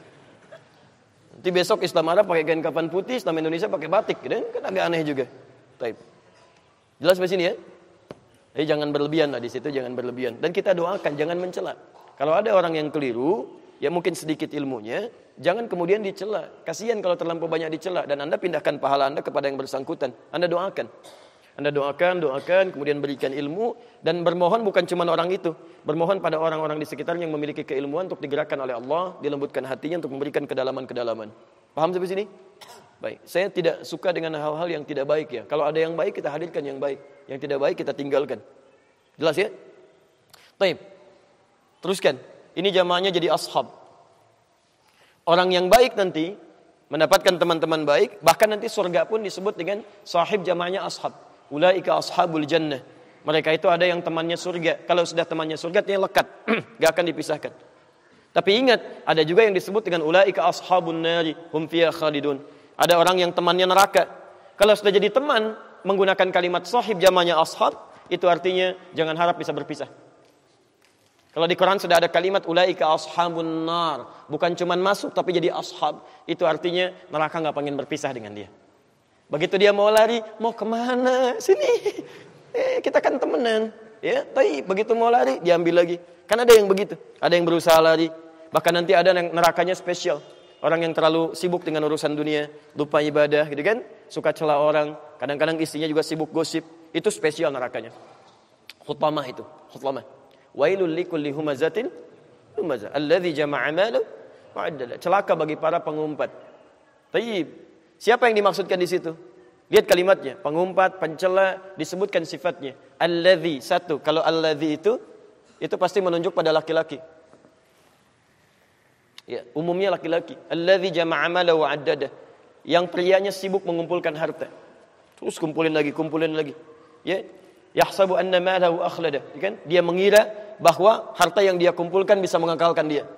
Nanti besok Islam Arab pakai kain kafan putih, Islam Indonesia pakai batik, gitu kan, agak aneh juga. Baik. Jelas di sini ya? Jadi jangan berlebihan lah di situ, jangan berlebihan. Dan kita doakan jangan mencela. Kalau ada orang yang keliru, ya mungkin sedikit ilmunya, jangan kemudian dicela. Kasihan kalau terlampau banyak dicela dan Anda pindahkan pahala Anda kepada yang bersangkutan. Anda doakan. Anda doakan, doakan, kemudian berikan ilmu dan bermohon bukan cuma orang itu, bermohon pada orang-orang di sekitarnya yang memiliki keilmuan untuk digerakkan oleh Allah, dilembutkan hatinya untuk memberikan kedalaman-kedalaman. Paham sampai sini? Baik, saya tidak suka dengan hal-hal yang tidak baik ya. Kalau ada yang baik kita hadirkan yang baik, yang tidak baik kita tinggalkan. Jelas ya? Baik. Teruskan. Ini jamaahnya jadi ashab. Orang yang baik nanti mendapatkan teman-teman baik, bahkan nanti surga pun disebut dengan sahib jamaahnya ashab. Ulaika ashabul jannah. Mereka itu ada yang temannya surga. Kalau sudah temannya surga dia lekat, enggak akan dipisahkan. Tapi ingat, ada juga yang disebut dengan ulaika ashabun nari hum fiha khalidun. Ada orang yang temannya neraka. Kalau sudah jadi teman menggunakan kalimat sahib jamaknya ashab, itu artinya jangan harap bisa berpisah. Kalau di Quran sudah ada kalimat ulaika ashabun nar, bukan cuma masuk tapi jadi ashab, itu artinya neraka enggak pengen berpisah dengan dia. Begitu dia mau lari, mau kemana? Sini. Eh, kita kan temenan. Ya, tapi begitu mau lari diambil lagi. Kan ada yang begitu, ada yang berusaha lari. Bahkan nanti ada yang nerakanya spesial. Orang yang terlalu sibuk dengan urusan dunia, lupa ibadah gitu kan, suka celah orang, kadang-kadang istrinya juga sibuk gosip, itu spesial nerakanya. Hutamah itu, hutamah. Wailul likulli humazatin lumazah, alladzi jama'a malahu wa 'addada. Celaka bagi para pengumpat. Tayyib. Siapa yang dimaksudkan di situ? Lihat kalimatnya, pengumpat, pencela, disebutkan sifatnya. Alladzi, satu, kalau alladzi itu itu pasti menunjuk pada laki-laki. Ya, umumnya laki-laki. Allazi jama'a malahu wa 'addada. Yang prianya sibuk mengumpulkan harta. Terus kumpulin lagi, kumpulin lagi. Ya, yahsabu anna malahu akhlada. Kan? Dia mengira bahwa harta yang dia kumpulkan bisa mengekalkan dia.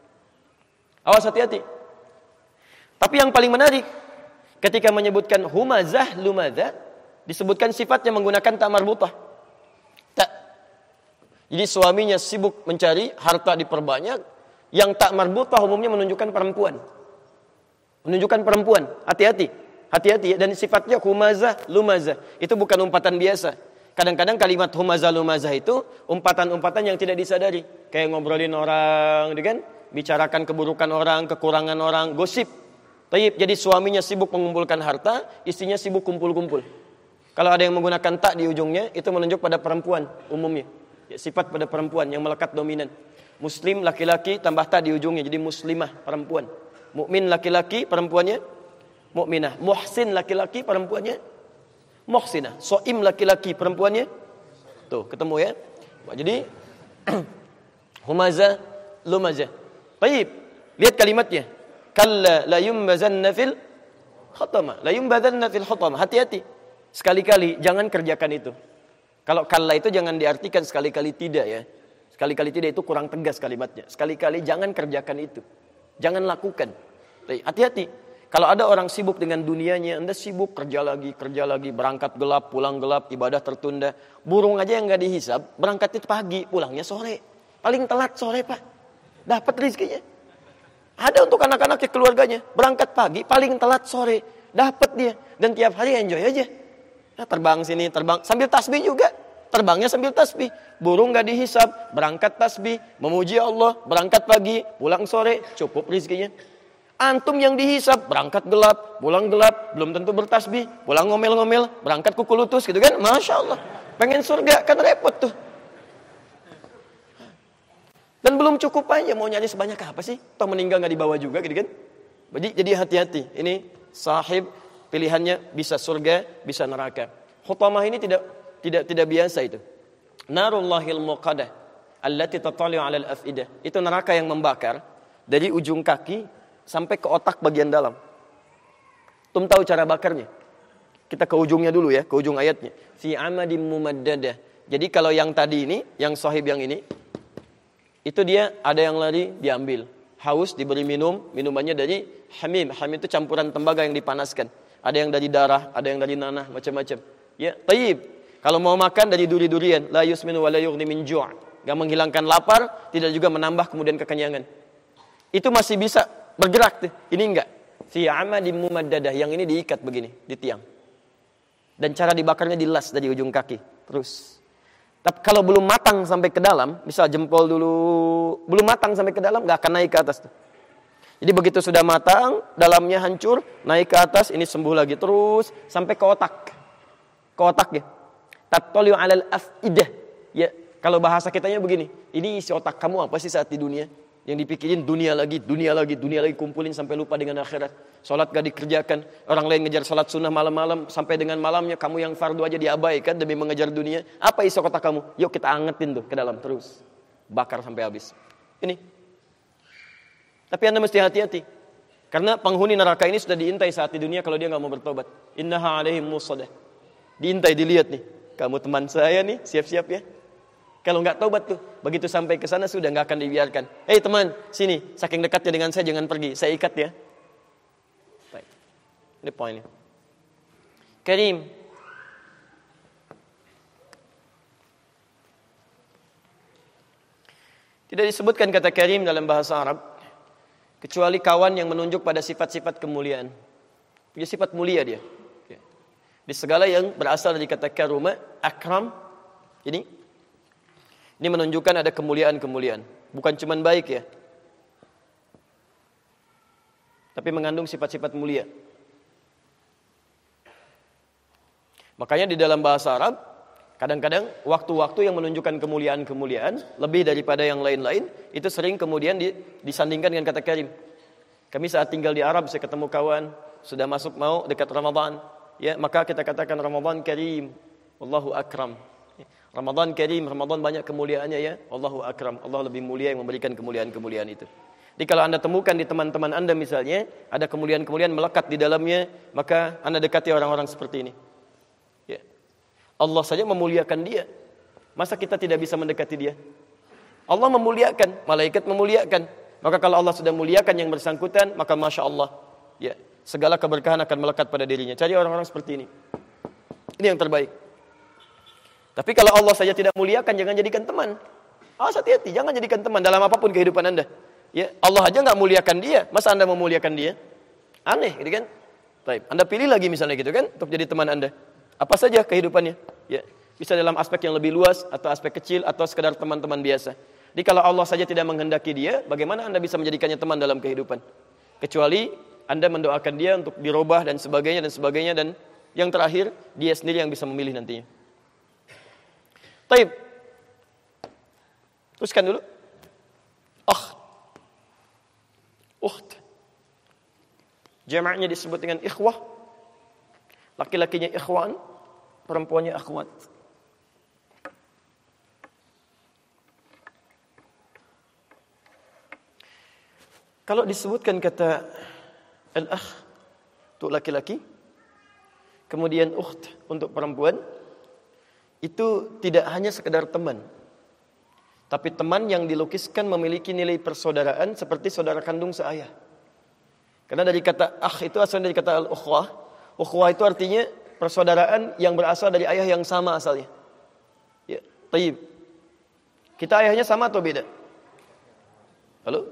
Awas, hati-hati. Tapi yang paling menarik ketika menyebutkan humazah lumazah, disebutkan sifatnya menggunakan ta marbutah. Tak. Jadi suaminya sibuk mencari harta diperbanyak. Yang tak marbutah umumnya menunjukkan perempuan. Menunjukkan perempuan. Hati-hati. Hati-hati. Dan sifatnya humazah, lumazah. Itu bukan umpatan biasa. Kadang-kadang kalimat humazah, lumazah itu umpatan-umpatan yang tidak disadari. Kayak ngobrolin orang, kan? Bicarakan keburukan orang, kekurangan orang, gosip. Tayyib. Jadi suaminya sibuk mengumpulkan harta, istrinya sibuk kumpul-kumpul. Kalau ada yang menggunakan tak di ujungnya, itu menunjuk pada perempuan umumnya. Ya, sifat pada perempuan yang melekat dominan. Muslim laki-laki tambah ta di ujungnya jadi muslimah perempuan. Mukmin laki-laki perempuannya mukminah. Muhsin laki-laki perempuannya muhsinah. Shaim laki-laki perempuannya tuh ketemu ya. Jadi humazah lumazah. Baik, lihat kalimatnya. Kalla la yumbazanna fil khatamah. La yumbazanna fil khatamah. Hati-hati. Sekali-kali jangan kerjakan itu. Kalau kalla itu jangan diartikan sekali-kali tidak ya. Sekali-kali tidak itu kurang tegas kalimatnya. Sekali-kali jangan kerjakan itu. Jangan lakukan. Hati-hati. Kalau ada orang sibuk dengan dunianya, Anda sibuk kerja lagi, kerja lagi, berangkat gelap, pulang gelap, ibadah tertunda. Burung aja yang gak dihisab, berangkat itu pagi, pulangnya sore. Paling telat sore, Pak. Dapat rezekinya. Ada untuk anak-anaknya, keluarganya. Berangkat pagi, paling telat sore. Dapat dia. Dan tiap hari enjoy aja. Nah, terbang sini, terbang. Sambil tasbih juga. Terbangnya sambil tasbih. Burung gak dihisab, berangkat tasbih, memuji Allah, berangkat pagi, pulang sore, cukup rezekinya. Antum yang dihisab, berangkat gelap, pulang gelap, belum tentu bertasbih, pulang ngomel-ngomel, berangkat kuku lutus gitu kan. Masya Allah. Pengen surga kan repot tuh. Dan belum cukup aja, mau nyari sebanyak apa sih? Toh meninggal gak dibawa juga gitu kan. Jadi, jadi hati-hati. Ini sahib pilihannya bisa surga, bisa neraka. Hutamah ini tidak Tidak tidak biasa itu. Narullahil muqadah allati tatali'u 'alal afidah. Itu neraka yang membakar dari ujung kaki sampai ke otak bagian dalam. Tum tahu cara bakarnya? Kita ke ujungnya dulu ya, ke ujung ayatnya. Fi amadim mumaddadah. Jadi kalau yang tadi ini, yang sahib yang ini, Itu dia ada yang lari diambil. Haus diberi minum, minumannya dari hamim. Hamim itu campuran tembaga yang dipanaskan. Ada yang dari darah, ada yang dari nanah, macam-macam. Ya, tayyib. Kalau mau makan dari duri-durian, la yusminu wa la yughni min ju'. Enggak menghilangkan lapar, tidak juga menambah kemudian kekenyangan. Itu masih bisa bergerak tuh. Ini enggak. Fi amadin mumaddadah, yang ini diikat begini di tiang. Dan cara dibakarnya dilas dari ujung kaki. Terus. Tapi kalau belum matang sampai ke dalam, misal jempol dulu, belum matang sampai ke dalam, nggak akan naik ke atas tuh. Jadi begitu sudah matang, dalamnya hancur, naik ke atas, ini sembuh lagi terus sampai ke otak, ke otak ya. Tattaliu alal afidah. Ya, kalau bahasa kitanya begini, ini isi otak kamu apa sih saat di dunia? Yang dipikirin dunia lagi, dunia lagi, dunia lagi, kumpulin sampai lupa dengan akhirat. Salat gak dikerjakan, orang lain ngejar salat sunnah malam-malam, sampai dengan malamnya kamu yang fardu aja diabaikan demi mengejar dunia. Apa isi otak kamu? Yuk kita angetin tuh ke dalam terus. Bakar sampai habis. Ini. Tapi Anda mesti hati-hati. Karena penghuni neraka ini sudah diintai saat di dunia kalau dia gak mau bertobat. Innaha alaihim musadah. Diintai, dilihat nih. Kamu teman saya nih, siap-siap ya. Kalau nggak taubat tuh, begitu sampai ke sana sudah nggak akan dibiarkan. Hei teman, sini, saking dekatnya dengan saya jangan pergi, saya ikat ya. Baik, ini poinnya. Karim, tidak disebutkan kata karim dalam bahasa Arab kecuali kawan yang menunjuk pada sifat-sifat kemuliaan. Punya sifat mulia dia. Di segala yang berasal dari kata karuma, akram, ini. Ini menunjukkan ada kemuliaan-kemuliaan. Bukan cuma baik ya. Tapi mengandung sifat-sifat mulia. Makanya di dalam bahasa Arab, kadang-kadang waktu-waktu yang menunjukkan kemuliaan-kemuliaan, lebih daripada yang lain-lain, itu sering kemudian disandingkan dengan kata karim. Kami saat tinggal di Arab, saya ketemu kawan, sudah masuk mau dekat Ramadan. Ya, maka kita katakan Ramadan karim. Wallahu akram. Ramadan karim, Ramadan banyak kemuliaannya ya. Allahu akram, Allah lebih mulia yang memberikan kemuliaan-kemuliaan itu. Jadi kalau Anda temukan di teman-teman Anda misalnya, ada kemuliaan-kemuliaan melekat di dalamnya, maka Anda dekati orang-orang seperti ini. Ya. Allah saja memuliakan dia. Masa kita tidak bisa mendekati dia? Allah memuliakan, malaikat memuliakan. Maka kalau Allah sudah muliakan yang bersangkutan, maka Masya Allah, ya, segala keberkahan akan melekat pada dirinya. Cari orang-orang seperti ini. Ini yang terbaik. Tapi kalau Allah saja tidak muliakan, jangan jadikan teman. Awas hati-hati, jangan jadikan teman dalam apapun kehidupan Anda. Ya, Allah aja nggak muliakan dia, masa Anda memuliakan dia? Aneh, gitu kan? Baik, Anda pilih lagi misalnya gitu kan, untuk jadi teman Anda. Apa saja kehidupannya? Ya, bisa dalam aspek yang lebih luas atau aspek kecil atau sekedar teman-teman biasa. Jadi kalau Allah saja tidak menghendaki dia, bagaimana Anda bisa menjadikannya teman dalam kehidupan? Kecuali Anda mendoakan dia untuk dirubah dan sebagainya dan sebagainya dan yang terakhir dia sendiri yang bisa memilih nantinya. Taib. Teruskan dulu. Akh. Ukht. Jamaknya disebut dengan ikhwah. Laki-lakinya ikhwan, perempuannya akhwat. Kalau disebutkan kata al-akh untuk laki-laki, kemudian ukht untuk perempuan, itu tidak hanya sekedar teman, tapi teman yang dilukiskan memiliki nilai persaudaraan seperti saudara kandung seayah. Karena dari kata akh itu asalnya dari kata al-ukhwah. Ukhwah itu artinya persaudaraan yang berasal dari ayah yang sama asalnya. Ya, tayyib. Kita ayahnya sama atau beda? Halo?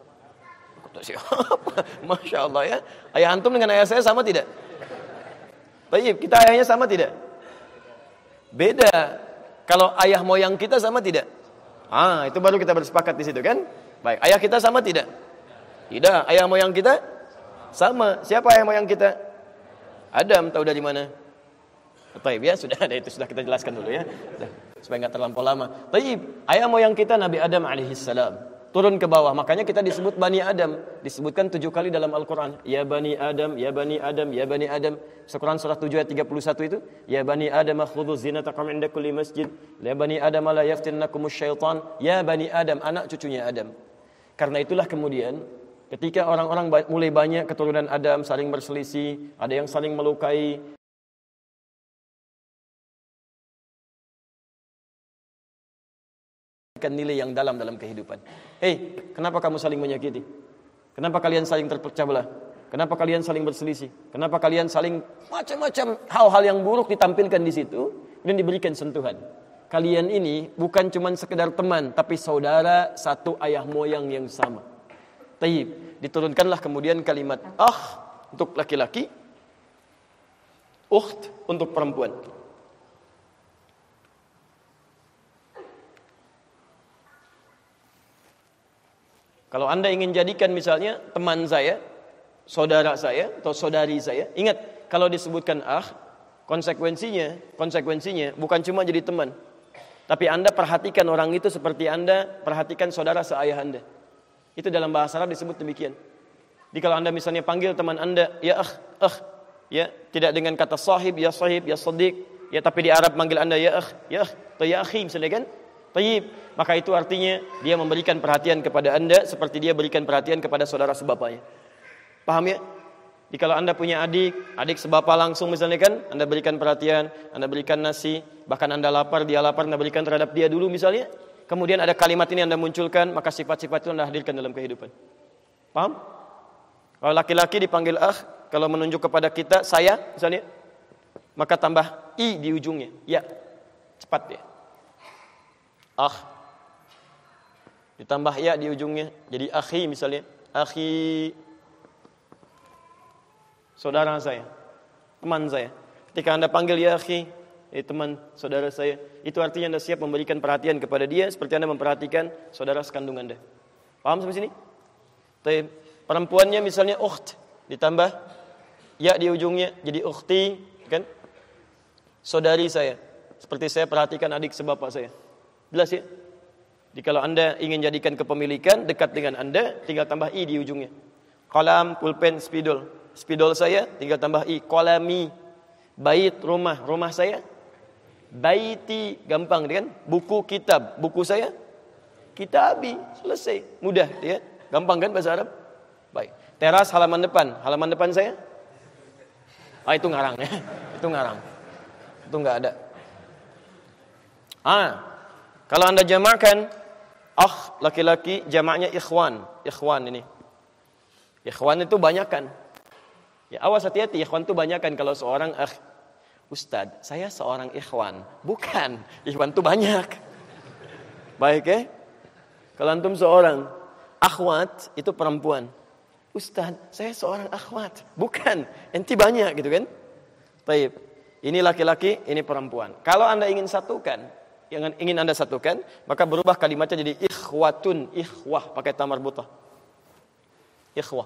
Siapa? Masya Allah ya. Ayah antum dengan ayah saya sama tidak? Tayyib, kita ayahnya sama tidak? Beda. Kalau ayah moyang kita sama tidak? Ah, itu baru kita bersepakat di situ kan? Baik, ayah kita sama tidak? Tidak. Ayah moyang kita sama. Siapa ayah moyang kita? Adam, tahu dari mana? Baik, ya sudah ada itu sudah kita jelaskan dulu ya. Supaya enggak terlampau lama. Baik, ayah moyang kita Nabi Adam alaihissalam. Turun ke bawah, makanya kita disebut Bani Adam. Disebutkan tujuh kali dalam Al-Quran. Ya Bani Adam, Ya Bani Adam, Ya Bani Adam. Al-Quran surah tujuh ayat tiga puluh satu itu. Ya Bani Adam, khudhu zinatakum inda kulli masjid. Ya Bani Adam, la yaftinnakumus syaitan. Ya Bani Adam, anak cucunya Adam. Karena itulah kemudian, ketika orang-orang mulai banyak keturunan Adam, saling berselisih, ada yang saling melukai, mendapatkan nilai yang dalam dalam kehidupan. Hei, kenapa kamu saling menyakiti? Kenapa kalian saling terpecah belah? Kenapa kalian saling berselisih? Kenapa kalian saling macam-macam hal-hal yang buruk ditampilkan di situ dan diberikan sentuhan? Kalian ini bukan cuma sekedar teman, tapi saudara satu ayah moyang yang sama. Taib, diturunkanlah kemudian kalimat ah untuk laki-laki, ukht untuk perempuan. Kalau Anda ingin jadikan misalnya teman saya, saudara saya atau saudari saya, ingat kalau disebutkan ah, konsekuensinya, konsekuensinya bukan cuma jadi teman, tapi Anda perhatikan orang itu seperti Anda perhatikan saudara seayah Anda. Itu dalam bahasa Arab disebut demikian. Jadi kalau Anda misalnya panggil teman Anda, ya akh, akh, ya tidak dengan kata sahib, ya sahib, ya sadiq, ya tapi di Arab manggil Anda ya akh, ya akh, atau ya akhi misalnya kan? Tayyib, maka itu artinya dia memberikan perhatian kepada Anda seperti dia berikan perhatian kepada saudara sebapanya. Paham ya? Jadi kalau Anda punya adik, adik sebapa langsung misalnya kan, Anda berikan perhatian, Anda berikan nasi, bahkan Anda lapar, dia lapar, Anda berikan terhadap dia dulu misalnya. Kemudian ada kalimat ini Anda munculkan, maka sifat-sifat itu Anda hadirkan dalam kehidupan. Paham? Kalau laki-laki dipanggil ah, kalau menunjuk kepada kita, saya misalnya, maka tambah i di ujungnya. Ya, cepat ya. Ah, ditambah ya di ujungnya, jadi akhi misalnya, akhi, saudara saya, teman saya. Ketika Anda panggil ya akhi, eh, teman saudara saya, itu artinya Anda siap memberikan perhatian kepada dia seperti Anda memperhatikan saudara sekandung Anda. Paham sampai sini? Tapi perempuannya misalnya ukht, ditambah ya di ujungnya, jadi ukhti, kan? Saudari saya, seperti saya perhatikan adik sebapa saya. Jelas ya? Jadi kalau Anda ingin jadikan kepemilikan dekat dengan Anda, tinggal tambah i di ujungnya. Kolam, pulpen, spidol. Spidol saya tinggal tambah i. Kolami. Bait, rumah. Rumah saya. Baiti, gampang kan? Buku, kitab. Buku saya. Kitabi. Selesai. Mudah ya. Gampang kan bahasa Arab? Baik. Teras, halaman depan. Halaman depan saya. Ah itu ngarang ya. Itu ngarang. Itu enggak ada. Ah. Kalau Anda jamakan, ah laki-laki jamaknya ikhwan, ikhwan ini. Ikhwan itu banyakan. Ya awas hati-hati, ikhwan itu banyakan kalau seorang akh. Ustaz, saya seorang ikhwan. Bukan, ikhwan itu banyak. Baik ya? Kalau antum seorang akhwat itu perempuan. Ustaz, saya seorang akhwat. Bukan, enti banyak gitu kan? Baik. Ini laki-laki, ini perempuan. Kalau Anda ingin satukan, yang ingin Anda satukan, maka berubah kalimatnya jadi ikhwatun, ikhwah pakai ta marbutah. Ikhwah.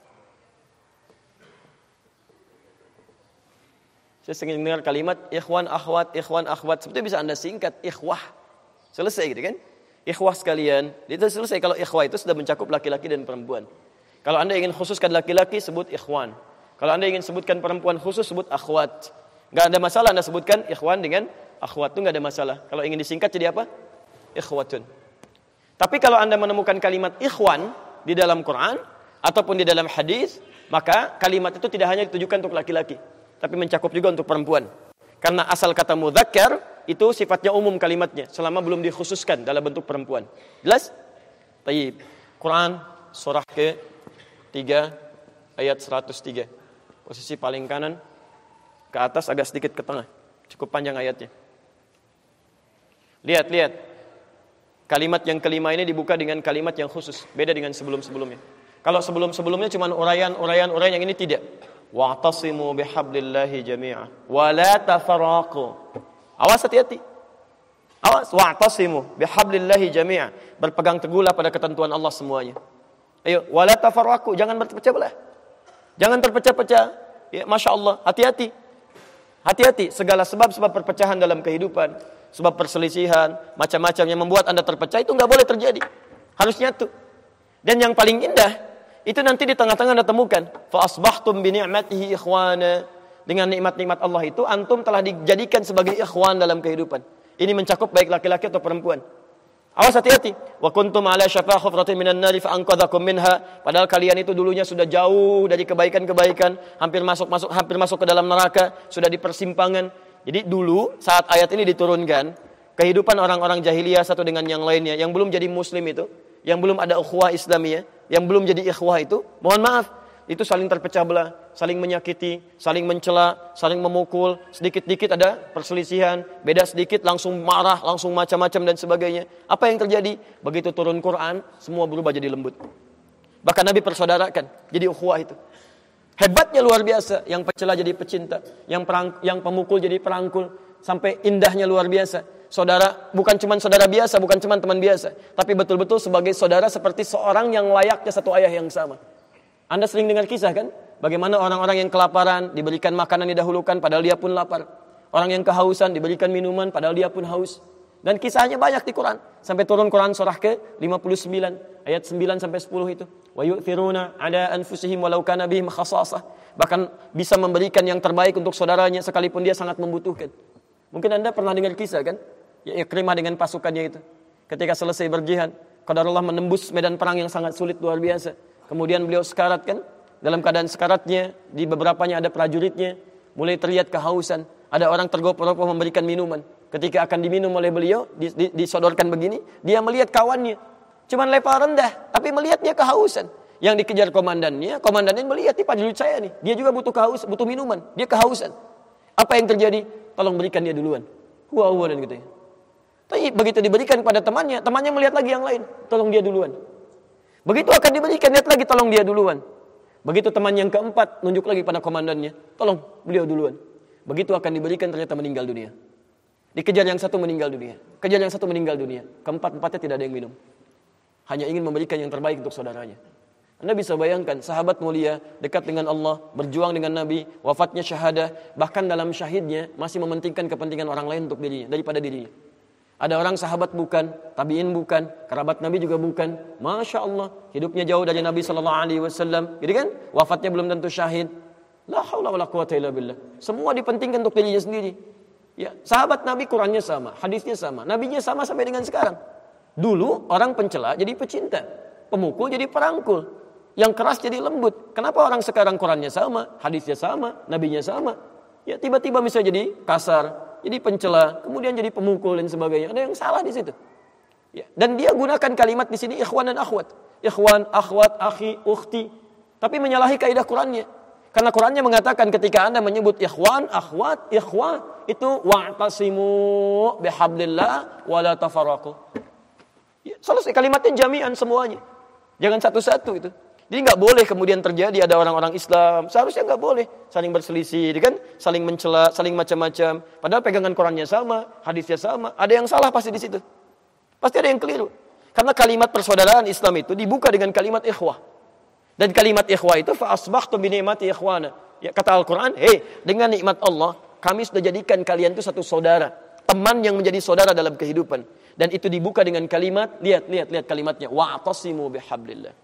Saya sering dengar kalimat ikhwan akhwat, ikhwan akhwat, sebetulnya bisa Anda singkat ikhwah. Selesai gitu kan? Ikhwah sekalian. Itu selesai kalau ikhwah itu sudah mencakup laki-laki dan perempuan. Kalau Anda ingin khususkan laki-laki sebut ikhwan. Kalau Anda ingin sebutkan perempuan khusus sebut akhwat. Enggak ada masalah Anda sebutkan ikhwan dengan akhwat itu enggak ada masalah. Kalau ingin disingkat jadi apa? Ikhwatun. Tapi kalau Anda menemukan kalimat ikhwan di dalam Quran ataupun di dalam hadis, maka kalimat itu tidak hanya ditujukan untuk laki-laki, tapi mencakup juga untuk perempuan. Karena asal kata mudzakkar itu sifatnya umum kalimatnya selama belum dikhususkan dalam bentuk perempuan. Jelas? Baik. Quran surah ke tiga ayat seratus tiga. Posisi paling kanan ke atas agak sedikit ke tengah. Cukup panjang ayatnya. Lihat, lihat. Kalimat yang kelima ini dibuka dengan kalimat yang khusus. Beda dengan sebelum-sebelumnya. Kalau sebelum-sebelumnya cuma uraian, uraian, uraian, yang ini tidak. Wa'tasimu bihablillahi jami'a. Wa la tafarraqu. Awas hati-hati. Awas. Wa'tasimu bihablillahi jami'a. Berpegang teguhlah pada ketentuan Allah semuanya. Ayo. Wa la tafarraqu. Jangan berpecah belah. Jangan terpecah-pecah. Ya, Masya Allah. Hati-hati. Hati-hati, segala sebab-sebab perpecahan dalam kehidupan, sebab perselisihan, macam-macam yang membuat Anda terpecah itu enggak boleh terjadi. Harus nyatu. Dan yang paling indah, itu nanti di tengah-tengah Anda temukan, fa asbahtum bi ni'matihi ikhwana. Dengan nikmat-nikmat Allah itu antum telah dijadikan sebagai ikhwan dalam kehidupan. Ini mencakup baik laki-laki atau perempuan. Awas hati-hati. Wa kuntum ala syafa hufratin minan nari fa anqadhakum minha. Padahal kalian itu dulunya sudah jauh dari kebaikan-kebaikan, hampir masuk-masuk hampir masuk ke dalam neraka, sudah di persimpangan. Jadi dulu saat ayat ini diturunkan,
kehidupan orang-orang jahiliyah satu dengan yang lainnya, yang belum jadi muslim itu, yang belum ada ukhuwah Islamiyah, yang belum jadi ikhwah itu, mohon maaf, itu saling terpecah belah, saling menyakiti, saling mencela, saling memukul, sedikit-dikit ada perselisihan, beda sedikit langsung marah, langsung macam-macam dan sebagainya. Apa yang terjadi? Begitu turun Quran, semua berubah jadi lembut. Bahkan Nabi persaudarakan, jadi ukhuwah itu. Hebatnya luar biasa, yang pencela jadi pecinta, yang perang, yang pemukul jadi perangkul, sampai indahnya luar biasa. Saudara, bukan cuma saudara biasa, bukan cuma teman biasa, tapi betul-betul sebagai saudara seperti seorang yang layaknya satu ayah yang sama. Anda sering dengar kisah kan? Bagaimana orang-orang yang kelaparan diberikan makanan didahulukan padahal dia pun lapar. Orang yang kehausan diberikan minuman padahal dia pun haus. Dan kisahnya banyak di Quran. Sampai turun Quran surah ke lima puluh sembilan ayat sembilan sampai sepuluh itu. Wa yu'thiruna 'ala anfusihim walau kana bihim khassasah. Bahkan bisa memberikan yang terbaik untuk saudaranya sekalipun dia sangat membutuhkan. Mungkin Anda pernah dengar kisah kan? Ya Ikrimah dengan pasukannya itu. Ketika selesai berjihad, qadarullah menembus medan perang yang sangat sulit luar biasa. Kemudian beliau sekarat kan? Dalam keadaan sekaratnya, di beberapanya ada prajuritnya, mulai terlihat kehausan. Ada orang tergopoh-gopoh memberikan minuman. Ketika akan diminum oleh beliau, disodorkan begini, dia melihat kawannya. Cuman level rendah, tapi melihat dia kehausan. Yang dikejar komandannya, komandannya melihat, ini prajurit saya nih. Dia juga butuh kehaus, butuh minuman. Dia kehausan. Apa yang terjadi? Tolong berikan dia duluan. Huwa huwa dan gitu ya. Tapi begitu diberikan kepada temannya, temannya melihat lagi yang lain. Tolong dia duluan. Begitu akan diberikan, lihat lagi, tolong dia duluan. Begitu teman yang keempat, nunjuk lagi pada komandannya. Tolong, beliau duluan. Begitu akan diberikan, ternyata meninggal dunia. Dikejar yang satu meninggal dunia. Kejar yang satu meninggal dunia. Keempat-empatnya tidak ada yang minum. Hanya ingin memberikan yang terbaik untuk saudaranya. Anda bisa bayangkan, sahabat mulia, dekat dengan Allah, berjuang dengan Nabi, wafatnya syahadah, bahkan dalam syahidnya, masih mementingkan kepentingan orang lain untuk dirinya, daripada dirinya. Ada orang sahabat bukan, tabiin bukan, kerabat Nabi juga bukan. Masya Allah, hidupnya jauh dari Nabi Sallallahu Alaihi Wasallam, gitu kan? Wafatnya belum tentu syahid. La haula wala quwwata illa billah. Semua dipentingkan untuk dirinya sendiri. Ya, sahabat Nabi Qurannya sama, hadisnya sama, Nabinya sama sampai dengan sekarang. Dulu orang pencela jadi pecinta, pemukul jadi perangkul, yang keras jadi lembut. Kenapa orang sekarang Qurannya sama, hadisnya sama, Nabinya sama? Ya tiba-tiba bisa jadi kasar. Jadi pencela, kemudian jadi pemukul dan sebagainya. Ada yang salah di situ. Ya. Dan dia gunakan kalimat di sini ikhwan dan akhwat. Ikhwan, akhwat, akhi, ukhti. Tapi menyalahi kaidah Qurannya. Karena Qurannya mengatakan ketika Anda menyebut ikhwan, akhwat, ikhwah, itu wa'tasimu bihablillah wa la tafarraqu. Ya, selesai kalimatnya jami'an semuanya. Jangan satu-satu itu. Jadi nggak boleh kemudian terjadi ada orang-orang Islam, seharusnya nggak boleh saling berselisih, kan? Saling mencela, saling macam-macam. Padahal pegangan Qurannya sama, hadisnya sama. Ada yang salah pasti di situ. Pasti ada yang keliru. Karena kalimat persaudaraan Islam itu dibuka dengan kalimat ikhwah. Dan kalimat ikhwah itu fa asbahtum bi ni'mati ikhwana. Ya kata Al-Qur'an, "Hei, dengan nikmat Allah, kami sudah jadikan kalian itu satu saudara, teman yang menjadi saudara dalam kehidupan." Dan itu dibuka dengan kalimat, lihat, lihat, lihat kalimatnya, wa'tasimu bihablillah.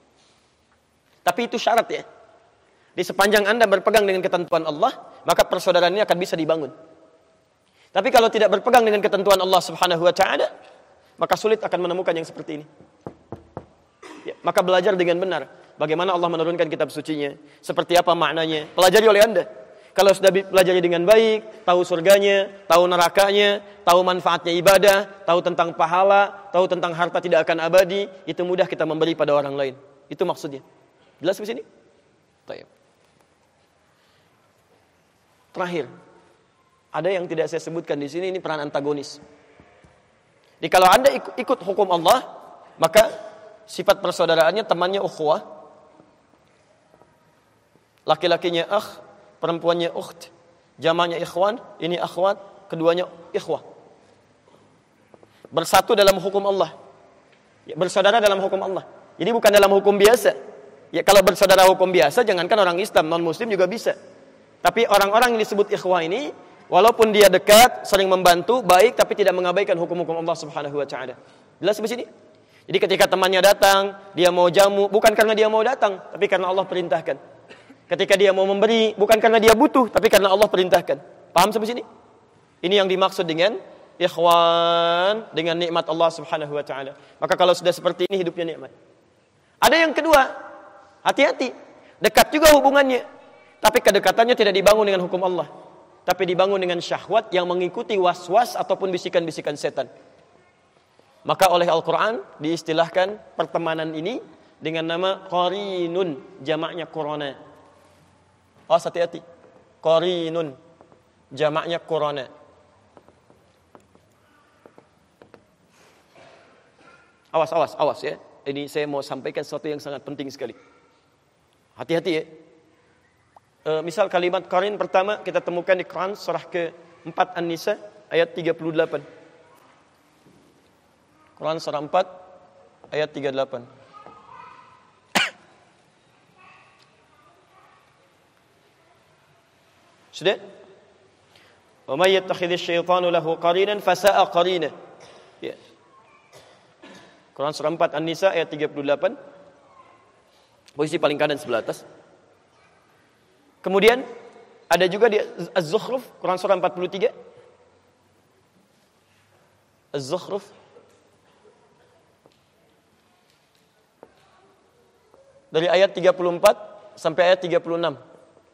Tapi itu syarat ya. Di sepanjang Anda berpegang dengan ketentuan Allah, maka persaudaraan ini akan bisa dibangun. Tapi kalau tidak berpegang dengan ketentuan Allah Subhanahu wa taala, maka sulit akan menemukan yang seperti ini. Ya, maka belajar dengan benar bagaimana Allah menurunkan kitab sucinya, seperti apa maknanya, pelajari oleh Anda. Kalau sudah pelajari dengan baik, tahu surganya, tahu nerakanya, tahu manfaatnya ibadah, tahu tentang pahala, tahu tentang harta tidak akan abadi, itu mudah kita memberi pada orang lain. Itu maksudnya. Jelas di sini? Baik. Terakhir, ada yang tidak saya sebutkan di sini, ini peran antagonis. Jadi kalau Anda ikut, ikut hukum Allah, maka sifat persaudaraannya temannya ukhuwah, laki-lakinya akh, perempuannya ukht, jamaknya ikhwan, ini akhwat, keduanya ikhwah. Bersatu dalam hukum Allah. Ya, bersaudara dalam hukum Allah. Jadi bukan dalam hukum biasa. Ya kalau bersaudara hukum biasa, jangankan orang Islam, non-Muslim juga bisa. Tapi orang-orang yang disebut ikhwah ini, walaupun dia dekat, sering membantu, baik, tapi tidak mengabaikan hukum-hukum Allah Subhanahu wa taala. Jelas di sini? Jadi ketika temannya datang, dia mau jamu, bukan karena dia mau datang, tapi karena Allah perintahkan. Ketika dia mau memberi, bukan karena dia butuh, tapi karena Allah perintahkan. Paham sampai sini? Ini yang dimaksud dengan ikhwan, dengan nikmat Allah Subhanahu wa taala. Maka kalau sudah seperti ini, hidupnya nikmat. Ada yang kedua, hati-hati, dekat juga hubungannya, tapi kedekatannya tidak dibangun dengan hukum Allah. tapi dibangun dengan syahwat yang mengikuti was-was ataupun bisikan-bisikan setan. Maka oleh Al-Quran diistilahkan pertemanan ini dengan nama qarinun, jamaknya qurana. Oh, hati-hati. Qarinun, jamaknya qurana. Awas, awas, awas ya. Ini saya mau sampaikan sesuatu yang sangat penting sekali. Hati-hati ya. E, misal kalimat qarin pertama kita temukan di Quran surah keempat An-Nisa ayat tiga puluh delapan. Quran surah empat ayat tiga puluh delapan. Sudah? Wa may yattakhidhish syaitanu lahu qarinan fasa'a qarina. Ya. Quran surah empat An-Nisa ayat tiga puluh delapan. Posisi paling kanan sebelah atas. Kemudian ada juga di Az-Zukhruf Quran surah empat puluh tiga. Az-Zukhruf dari ayat tiga puluh empat sampai ayat tiga puluh enam.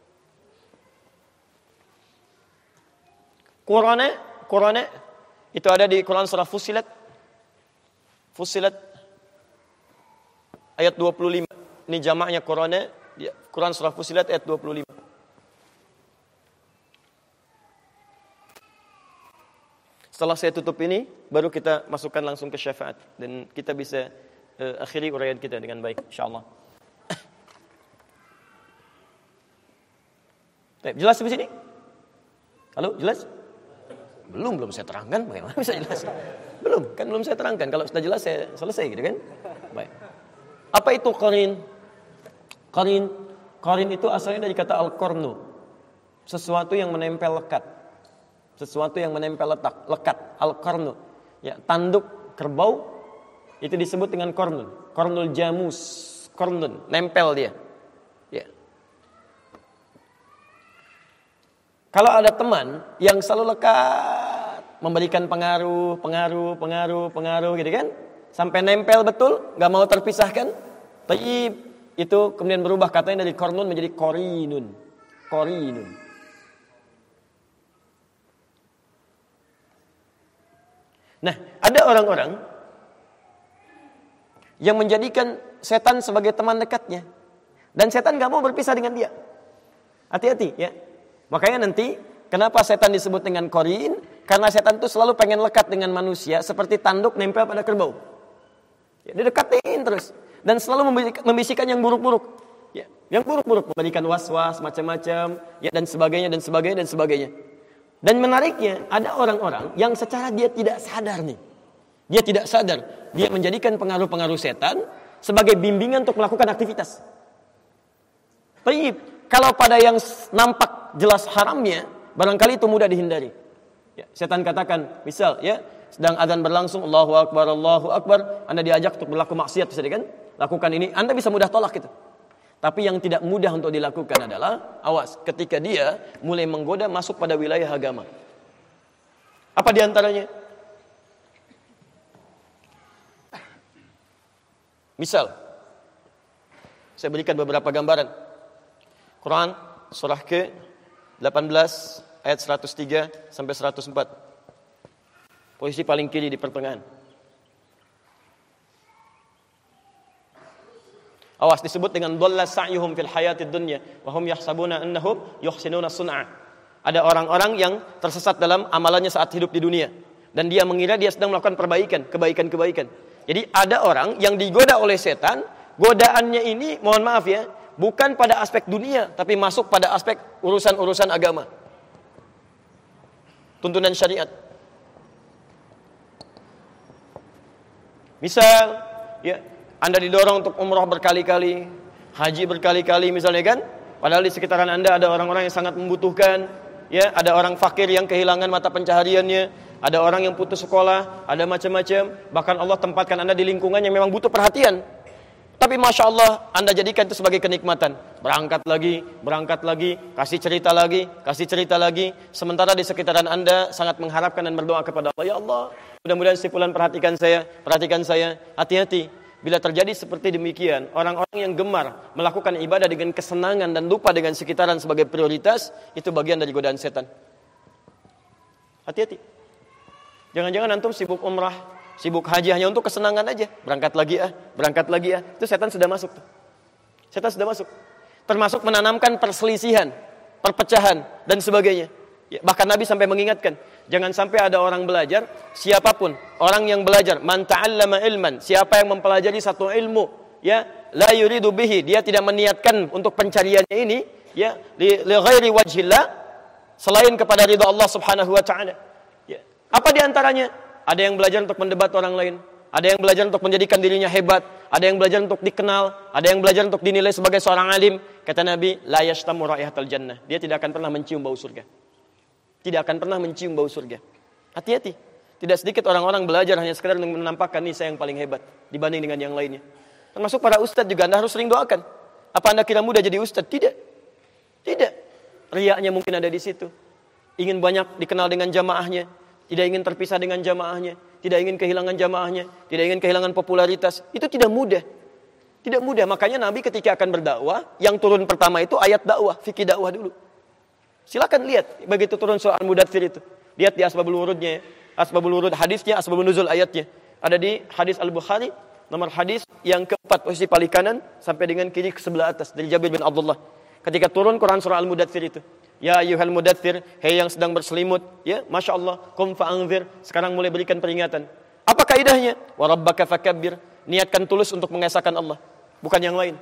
Qur'an, Qur'an itu ada di Quran surah Fussilat. Fussilat ayat dua puluh lima. Ini jamaknya Qur'an, Quran surah Fussilat ayat dua puluh lima. Setelah saya tutup ini, baru kita masukkan langsung ke syafaat dan kita bisa uh, akhiri uraian kita dengan baik, insyaallah. Jelas di sini? Halo, jelas? Belum, belum saya terangkan, bagaimana bisa jelas? Belum, kan belum saya terangkan. Kalau sudah jelas saya selesai gitu kan? Baik. Apa itu qarin? Qarin, qarin itu asalnya dari kata al-qarnu. Sesuatu yang menempel lekat. Sesuatu yang menempel letak, lekat, al-qarnu. Ya, tanduk kerbau itu disebut dengan qarnun. Qarnul jamus, qarnun, nempel dia. Ya. Kalau ada teman yang selalu lekat, memberikan pengaruh, pengaruh, pengaruh, pengaruh gitu kan, sampai nempel betul, enggak mau terpisahkan. Tayyib, itu kemudian berubah katanya dari qarnun menjadi qarinun. Qarinun. Nah, ada orang-orang yang menjadikan setan sebagai teman dekatnya. Dan setan gak mau berpisah dengan dia. Hati-hati ya. Makanya nanti, kenapa setan disebut dengan qarin? Karena setan itu selalu pengen lekat dengan manusia, seperti tanduk nempel pada kerbau. Ya, dia dekatin terus. Dan selalu membisikkan yang buruk-buruk. Ya, yang buruk-buruk, memberikan was-was, macam-macam, ya, dan sebagainya, dan sebagainya, dan sebagainya. Dan menariknya, ada orang-orang yang secara dia tidak sadar nih. Dia tidak sadar. Dia menjadikan pengaruh-pengaruh setan sebagai bimbingan untuk melakukan aktivitas. Tapi kalau pada yang nampak jelas haramnya, barangkali itu mudah dihindari. Ya, setan katakan, misal ya, sedang adzan berlangsung, Allahu Akbar, Allahu Akbar, Anda diajak untuk berlaku maksiat, bisa kan? Lakukan ini, Anda bisa mudah tolak itu. Tapi yang tidak mudah untuk dilakukan adalah, awas, ketika dia mulai menggoda masuk pada wilayah agama. Apa diantaranya? Misal, saya berikan beberapa gambaran. Quran, surah ke delapan belas, ayat seratus tiga sampai seratus empat. Posisi paling kiri di pertengahan. Awas, disebut dengan dhalla sa'yuhum fil hayatid dunya wa hum yahsabuna annahum yuhsinuna sun'a. Ada orang-orang yang tersesat dalam amalannya saat hidup di dunia dan dia mengira dia sedang melakukan perbaikan, kebaikan-kebaikan. Jadi ada orang yang digoda oleh setan, godaannya ini mohon maaf ya, bukan pada aspek dunia tapi masuk pada aspek urusan-urusan agama. Tuntunan syariat. Misal, ya, Anda didorong untuk umrah berkali-kali, haji berkali-kali misalnya kan, padahal di sekitaran Anda ada orang-orang yang sangat membutuhkan, ya, ada orang fakir yang kehilangan mata pencahariannya, ada orang yang putus sekolah, ada macam-macam, bahkan Allah tempatkan Anda di lingkungan yang memang butuh perhatian. Tapi Masya Allah, Anda jadikan itu sebagai kenikmatan. Berangkat lagi, berangkat lagi, kasih cerita lagi, kasih cerita lagi. Sementara di sekitaran Anda sangat mengharapkan dan berdoa kepada Allah, ya Allah, mudah-mudahan si fulan perhatikan saya, perhatikan saya. Hati-hati. Bila terjadi seperti demikian, orang-orang yang gemar melakukan ibadah dengan kesenangan dan lupa dengan sekitaran sebagai prioritas, itu bagian dari godaan setan. Hati-hati. Jangan-jangan antum sibuk umrah, sibuk haji hanya untuk kesenangan aja. Berangkat lagi ah, berangkat lagi ah. Itu setan sudah masuk tuh. Setan sudah masuk. Termasuk menanamkan perselisihan, perpecahan, dan sebagainya. Ya, bahkan Nabi sampai mengingatkan, jangan sampai ada orang belajar, siapapun, orang yang belajar, man ta'allama ilman, siapa yang mempelajari satu ilmu, ya, la yuridu bihi, dia tidak meniatkan untuk pencariannya ini, ya, li, li ghairi wajhillah, selain kepada ridha Allah Subhanahu wa taala. Ya. Apa di antaranya? Ada yang belajar untuk mendebat orang lain, ada yang belajar untuk menjadikan dirinya hebat, ada yang belajar untuk dikenal, ada yang belajar untuk dinilai sebagai seorang alim. Kata Nabi, la yashtamu raihatal jannah. Dia tidak akan pernah mencium bau surga. Tidak akan pernah mencium bau surga. Hati-hati. Tidak sedikit orang-orang belajar hanya sekedar untuk menampakkan, nih saya yang paling hebat dibanding dengan yang lainnya. Termasuk para ustadz juga, Anda harus sering doakan. Apa Anda kira mudah jadi ustadz? Tidak. Tidak. Riaknya mungkin ada di situ. Ingin banyak dikenal dengan jamaahnya, tidak ingin terpisah dengan jamaahnya, tidak ingin kehilangan jamaahnya, tidak ingin kehilangan popularitas. Itu tidak mudah. Tidak mudah. Makanya Nabi ketika akan berdakwah, yang turun pertama itu ayat dakwah, fikih dakwah dulu. Silakan lihat begitu turun surah Al-Mudaththir itu. Lihat di asbabul wurudnya, asbabul wurud hadisnya, asbabun nuzul ayatnya. Ada di hadis Al-Bukhari, nomor hadis yang keempat, posisi paling kanan sampai dengan kiri ke sebelah atas dari Jabir bin Abdullah. Ketika turun Quran surah Al-Mudaththir itu. Ya ayyuhal mudaththir, hei yang sedang berselimut, ya, Masya Allah, qum fa'anzir, sekarang mulai berikan peringatan. Apa kaidahnya? Wa rabbaka fakabbir, niatkan tulus untuk mengesahkan Allah, bukan yang lain.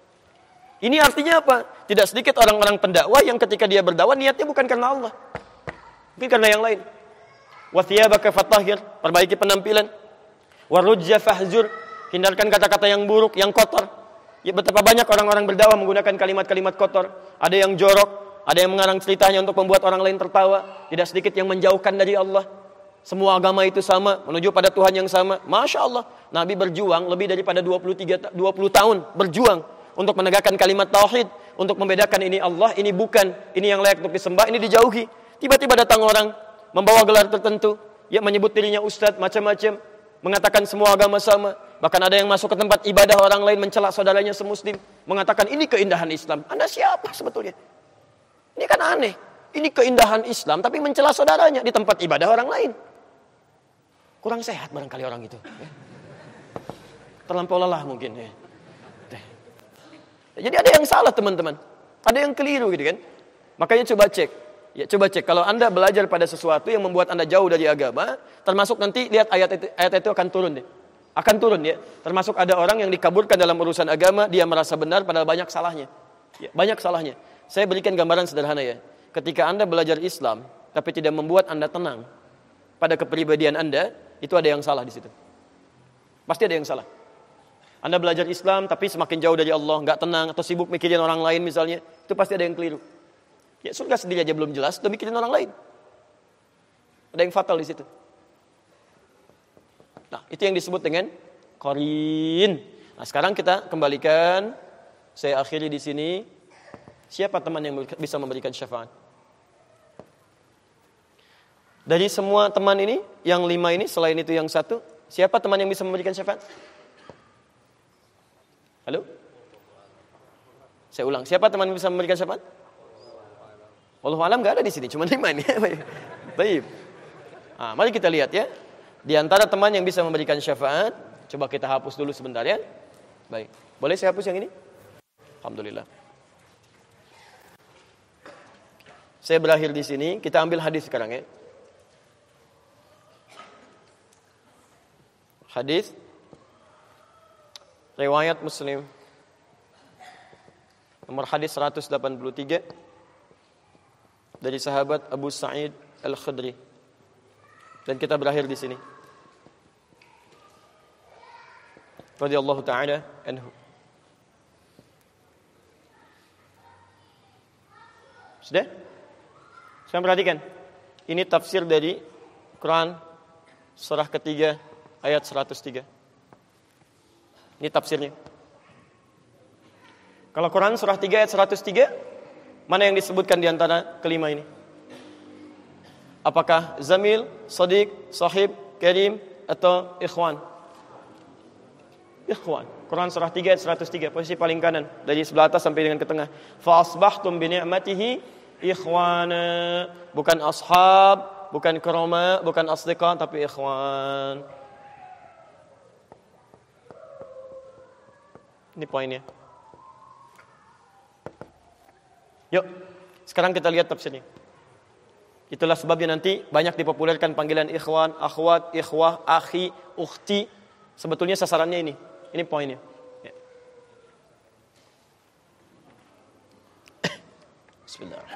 Ini artinya apa? Tidak sedikit orang-orang pendakwah yang ketika dia berdakwah niatnya bukan karena Allah, mungkin karena yang lain. Wa thiyabaka fatahhir, perbaiki penampilan. Wa rujza fahzur, hindarkan kata-kata yang buruk, yang kotor. Ya, betapa banyak orang-orang berdakwah menggunakan kalimat-kalimat kotor. Ada yang jorok, ada yang mengarang ceritanya untuk membuat orang lain tertawa. Tidak sedikit yang menjauhkan dari Allah. Semua agama itu sama, menuju pada Tuhan yang sama. Masya Allah, Nabi berjuang lebih daripada dua puluh tiga, dua puluh tahun. Berjuang untuk menegakkan kalimat tauhid, untuk membedakan ini Allah, ini bukan, ini yang layak untuk disembah, ini dijauhi. Tiba-tiba datang orang membawa gelar tertentu, ya, menyebut dirinya ustadz, macam-macam, mengatakan semua agama sama. Bahkan ada yang masuk ke tempat ibadah orang lain, mencela saudaranya semuslim, mengatakan ini keindahan Islam. Anda siapa sebetulnya? Ini kan aneh. Ini keindahan Islam, tapi mencela saudaranya di tempat ibadah orang lain. Kurang sehat barangkali orang itu. Ya. Terlampau lelah mungkin. Ya. Jadi ada yang salah teman-teman. Ada yang keliru gitu kan. Makanya coba cek. Ya, coba cek. Kalau Anda belajar pada sesuatu yang membuat Anda jauh dari agama, termasuk nanti lihat ayat itu, ayat itu akan turun deh. Akan turun ya. Termasuk ada orang yang dikaburkan dalam urusan agama, dia merasa benar padahal banyak salahnya. Ya, banyak salahnya. Saya berikan gambaran sederhana ya. Ketika Anda belajar Islam, tapi tidak membuat Anda tenang pada kepribadian Anda, itu ada yang salah di situ. Pasti ada yang salah. Anda belajar Islam, tapi semakin jauh dari Allah, nggak tenang, atau sibuk mikirin orang lain misalnya, itu pasti ada yang keliru. Ya surga sendiri aja belum jelas, udah mikirin orang lain. Ada yang fatal di situ. Nah, itu yang disebut dengan qarin. Nah, sekarang kita kembalikan, saya akhiri di sini. Siapa teman yang bisa memberikan syafaat? Dari semua teman ini, yang lima ini, selain itu yang satu, siapa teman yang bisa memberikan syafaat? Halo? Saya ulang, siapa teman yang bisa memberikan syafaat? Wallahu alam nggak ada di sini, cuma lima ini. Baik. Nah, mari kita lihat ya. Di antara teman yang bisa memberikan syafaat, coba kita hapus dulu sebentar ya. Baik. Boleh saya hapus yang ini? Alhamdulillah. Saya berakhir di sini, kita ambil hadis sekarang ya. Hadis riwayat Muslim. Nomor hadis seratus delapan puluh tiga dari sahabat Abu Sa'id Al-Khudri. Dan kita berakhir di sini. Radhiyallahu ta'ala anhu. Sudah? Sekarang perhatikan. Ini tafsir dari Quran surah ketiga ayat seratus tiga. Ini tafsirnya. Kalau Quran surah tiga ayat seratus tiga, mana yang disebutkan di antara kelima ini? Apakah zamil, sadiq, sahib, karim, atau ikhwan? Ikhwan. Quran surah tiga ayat seratus tiga, posisi paling kanan dari sebelah atas sampai dengan ke tengah. Fa asbahtum bi ni'matihi ikhwana, bukan ashab, bukan kurama, bukan asdiqa, tapi ikhwan. Ini poinnya. Yuk, sekarang kita lihat tafsirnya. Itulah sebabnya nanti banyak dipopulerkan panggilan ikhwan, akhwat, ikhwah, akhi, ukhti. Sebetulnya sasarannya ini. Ini poinnya. Ya. Bismillahirrahmanirrahim.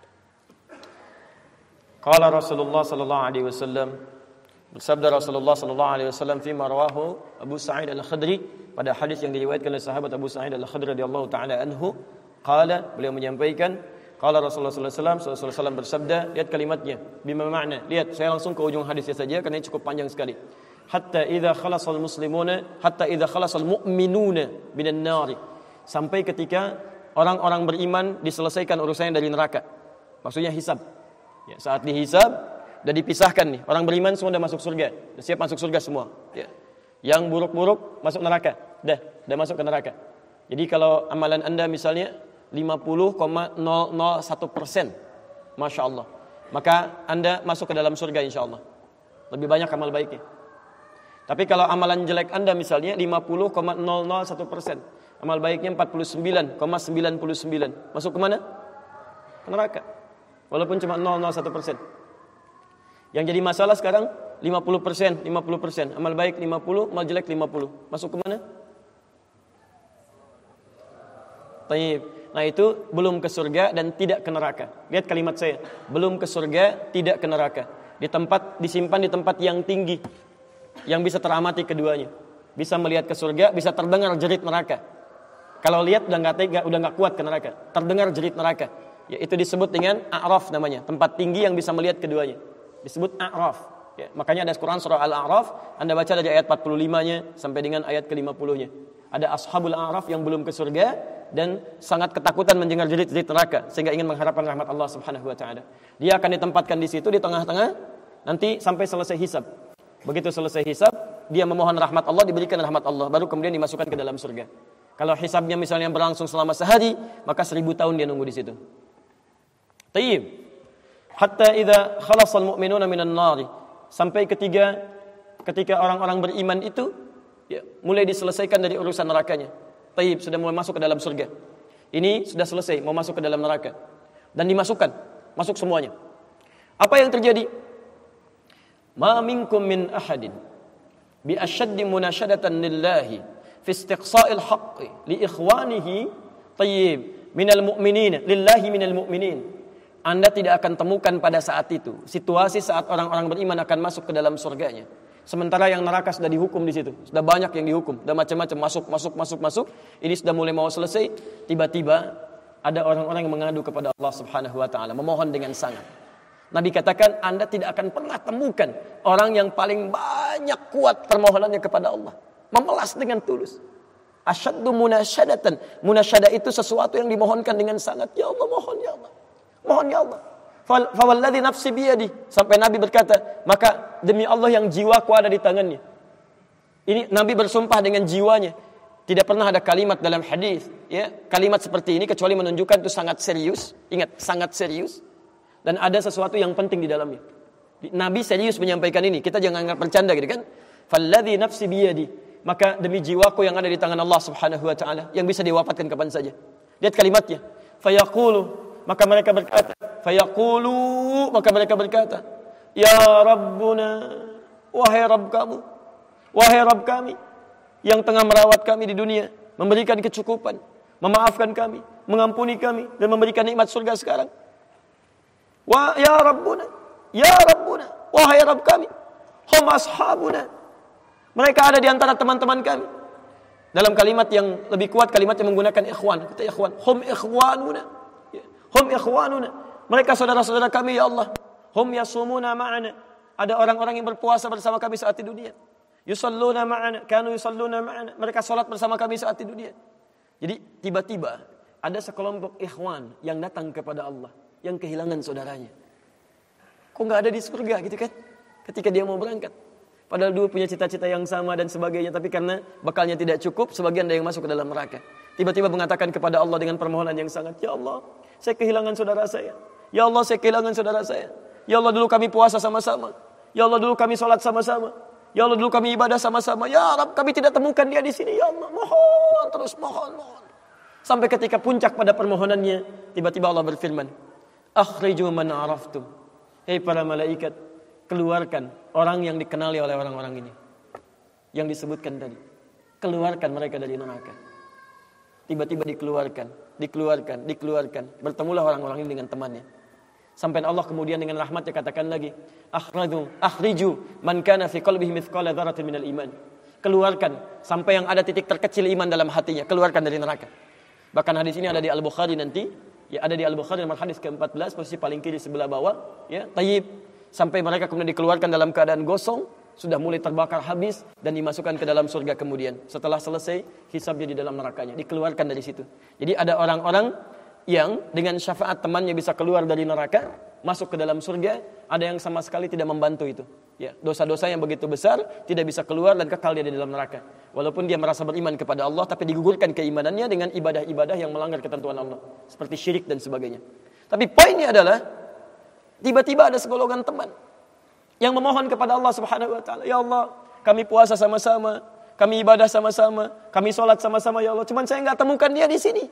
Qala Rasulullah sallallahu alaihi wasallam, bersabda Rasulullah sallallahu alaihi wasallam fi marwahu Abu Sa'id Al-Khudri, pada hadis yang diriwayatkan oleh sahabat Abu Sa'id Al-Khudri radhiyallahu taala anhu, qala, beliau menyampaikan, qala Rasulullah sallallahu alaihi wasallam, sallallahu alaihi wasallam bersabda, lihat kalimatnya, bima makna. Lihat, saya langsung ke ujung hadisnya saja karena ini cukup panjang sekali. Hatta idza khalasal muslimuna, hatta idza khalasal mu'minuna minan nar. Sampai ketika orang-orang beriman diselesaikan urusannya dari neraka. Maksudnya hisab. Ya, saat dihisab dan dipisahkan nih, orang beriman semua sudah masuk surga, sudah siap masuk surga semua. Ya. Yang buruk-buruk masuk neraka, dah, dah masuk ke neraka. Jadi kalau amalan anda misalnya lima puluh koma nol nol satu persen, masya Allah, maka anda masuk ke dalam surga insya Allah. Lebih banyak amal baiknya. Tapi kalau amalan jelek anda misalnya lima puluh koma nol nol satu persen, amal baiknya empat puluh sembilan koma sembilan sembilan, masuk ke mana? Ke neraka. Walaupun cuma nol nol satu persen. Yang jadi masalah sekarang lima puluh persen, lima puluh persen. Amal baik lima puluh, amal jelek lima puluh. Masuk ke mana? Taib. Nah itu belum ke surga dan tidak ke neraka. Lihat kalimat saya. Belum ke surga, tidak ke neraka. Di tempat, disimpan di tempat yang tinggi, yang bisa teramati keduanya. Bisa melihat ke surga, bisa terdengar jerit neraka. Kalau lihat udah nggak tega, udah nggak kuat ke neraka. Terdengar jerit neraka. Ya, itu disebut dengan A'raf namanya, tempat tinggi yang bisa melihat keduanya. Disebut A'raf. Ya, makanya ada Quran surah Al-A'raf, Anda baca dari ayat empat puluh lima-nya sampai dengan ayat ke lima puluh-nya. Ada ashabul A'raf yang belum ke surga dan sangat ketakutan mendengar jerit-jerit neraka sehingga ingin mengharapkan rahmat Allah Subhanahu wa taala. Dia akan ditempatkan di situ di tengah-tengah nanti sampai selesai hisab. Begitu selesai hisab, dia memohon rahmat Allah, diberikan rahmat Allah, baru kemudian dimasukkan ke dalam surga. Kalau hisabnya misalnya berlangsung selama sehari, maka seribu tahun dia nunggu di situ. Tayyib. Hatta idza khalasal mu'minuna minan nar. Sampai ketiga ketika orang-orang beriman itu ya, mulai diselesaikan dari urusan nerakanya. Tayyib, sudah mulai masuk ke dalam surga. Ini sudah selesai, mau masuk ke dalam neraka. Dan dimasukkan, masuk semuanya. Apa yang terjadi? Ma minkum min ahadin bi ashaddi munashadatan lillahi fi istiqsa'il haqqi li ikhwanihi tayyib minal mu'minin lillahi minal mu'minin. Anda tidak akan temukan pada saat itu situasi saat orang-orang beriman akan masuk ke dalam surganya. Sementara yang neraka sudah dihukum di situ, sudah banyak yang dihukum, sudah macam-macam masuk, masuk, masuk, masuk. Ini sudah mulai mau selesai, tiba-tiba ada orang-orang yang mengadu kepada Allah Subhanahu Wa Taala, memohon dengan sangat. Nabi katakan, Anda tidak akan pernah temukan orang yang paling banyak kuat permohonannya kepada Allah, memelas dengan tulus. Asyaddu munasyadatan, munasyadah itu sesuatu yang dimohonkan dengan sangat. Ya Allah, mohon ya Allah. Mohon ya Allah. Fawalladzi nafsi biyadi, sampai Nabi berkata, maka demi Allah yang jiwaku ada di tangannya. Ini Nabi bersumpah dengan jiwanya. Tidak pernah ada kalimat dalam hadis, ya, kalimat seperti ini kecuali menunjukkan itu sangat serius. Ingat, sangat serius. Dan ada sesuatu yang penting di dalamnya. Nabi serius menyampaikan ini. Kita jangan anggap bercanda gitu kan. Falladzi nafsi biyadi, maka demi jiwaku yang ada di tangan Allah Subhanahu wa taala, yang bisa diwafatkan kapan saja. Lihat kalimatnya. Fayaqulu, maka mereka berkata, fayaqulu, maka mereka berkata, ya Rabbuna, wahai Rabb kamu, wahai Rabb kami yang tengah merawat kami di dunia, memberikan kecukupan, memaafkan kami, mengampuni kami dan memberikan nikmat surga sekarang. Wa ya Rabbuna, ya Rabbuna, wahai Rabb kami, hum ashabuna, mereka ada di antara teman-teman kami. Dalam kalimat yang lebih kuat, kalimat yang menggunakan ikhwan, kata ikhwan, hum ikhwanuna. Hum ikhwanuna, mereka saudara-saudara kami ya Allah. Hum yasumuna ma'ana, ada orang-orang yang berpuasa bersama kami saat di dunia. Yusalluna ma'ana, kanu yusalluna ma'ana, mereka salat bersama kami saat di dunia. Jadi tiba-tiba ada sekelompok ikhwan yang datang kepada Allah, yang kehilangan saudaranya. Kok enggak ada di surga gitu kan? Ketika dia mau berangkat. Padahal dua punya cita-cita yang sama dan sebagainya, tapi karena bekalnya tidak cukup, sebagian ada yang masuk ke dalam neraka. Tiba-tiba mengatakan kepada Allah dengan permohonan yang sangat, ya Allah, saya kehilangan saudara saya. Ya Allah, saya kehilangan saudara saya. Ya Allah dulu kami puasa sama-sama. Ya Allah dulu kami sholat sama-sama. Ya Allah dulu kami ibadah sama-sama. Ya Rabb, kami tidak temukan dia di sini. Ya Allah, mohon terus mohon, mohon. Sampai ketika puncak pada permohonannya, tiba-tiba Allah berfirman, akhriju man araftum. Hei para malaikat, keluarkan orang yang dikenali oleh orang-orang ini. Yang disebutkan tadi. Keluarkan mereka dari neraka. Tiba-tiba dikeluarkan, dikeluarkan, dikeluarkan. Bertemulah orang-orang ini dengan temannya. Sampai Allah kemudian dengan rahmatnya katakan lagi, akhriju, akhriju man kana fi qalbihi mithqala dzarratin minal iman. Keluarkan sampai yang ada titik terkecil iman dalam hatinya, keluarkan dari neraka. Bahkan hadis ini ada di Al-Bukhari nanti, ya ada di Al-Bukhari nomor hadis ke empat belas, posisi paling kiri sebelah bawah, ya, tayyib. Sampai mereka kemudian dikeluarkan dalam keadaan gosong, sudah mulai terbakar habis dan dimasukkan ke dalam surga kemudian. Setelah selesai hisabnya di dalam nerakanya, dikeluarkan dari situ. Jadi ada orang-orang yang dengan syafaat temannya bisa keluar dari neraka, masuk ke dalam surga, ada yang sama sekali tidak membantu itu. Ya, dosa-dosa yang begitu besar tidak bisa keluar dan kekal dia di dalam neraka. Walaupun dia merasa beriman kepada Allah, tapi digugurkan keimanannya dengan ibadah-ibadah yang melanggar ketentuan Allah, seperti syirik dan sebagainya. Tapi poinnya adalah tiba-tiba ada segolongan teman yang memohon kepada Allah Subhanahu wa taala, ya Allah, kami puasa sama-sama, kami ibadah sama-sama, kami sholat sama-sama ya Allah, cuman saya enggak temukan dia di sini.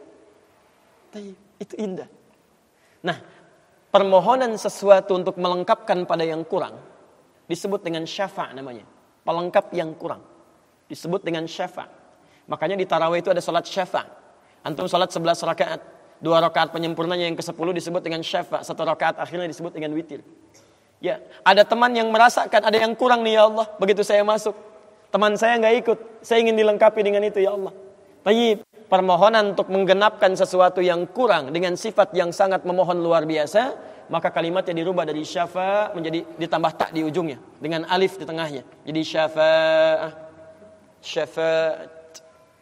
Itu indah. Nah, permohonan sesuatu untuk melengkapkan pada yang kurang disebut dengan syafa' namanya. Pelengkap yang kurang disebut dengan syafa'. Makanya di tarawih itu ada salat syafa'. Antum salat sebelas rakaat, dua rakaat penyempurnanya yang kesepuluh disebut dengan syafa', satu rakaat akhirnya disebut dengan witir. Ya, ada teman yang merasakan ada yang kurang nih ya Allah, begitu saya masuk. Teman saya enggak ikut, saya ingin dilengkapi dengan itu ya Allah. Tayyib. Permohonan untuk menggenapkan sesuatu yang kurang dengan sifat yang sangat memohon luar biasa, maka kalimatnya dirubah dari syafa' menjadi ditambah tak di ujungnya dengan alif di tengahnya. Jadi syafa'ah, syafa'at.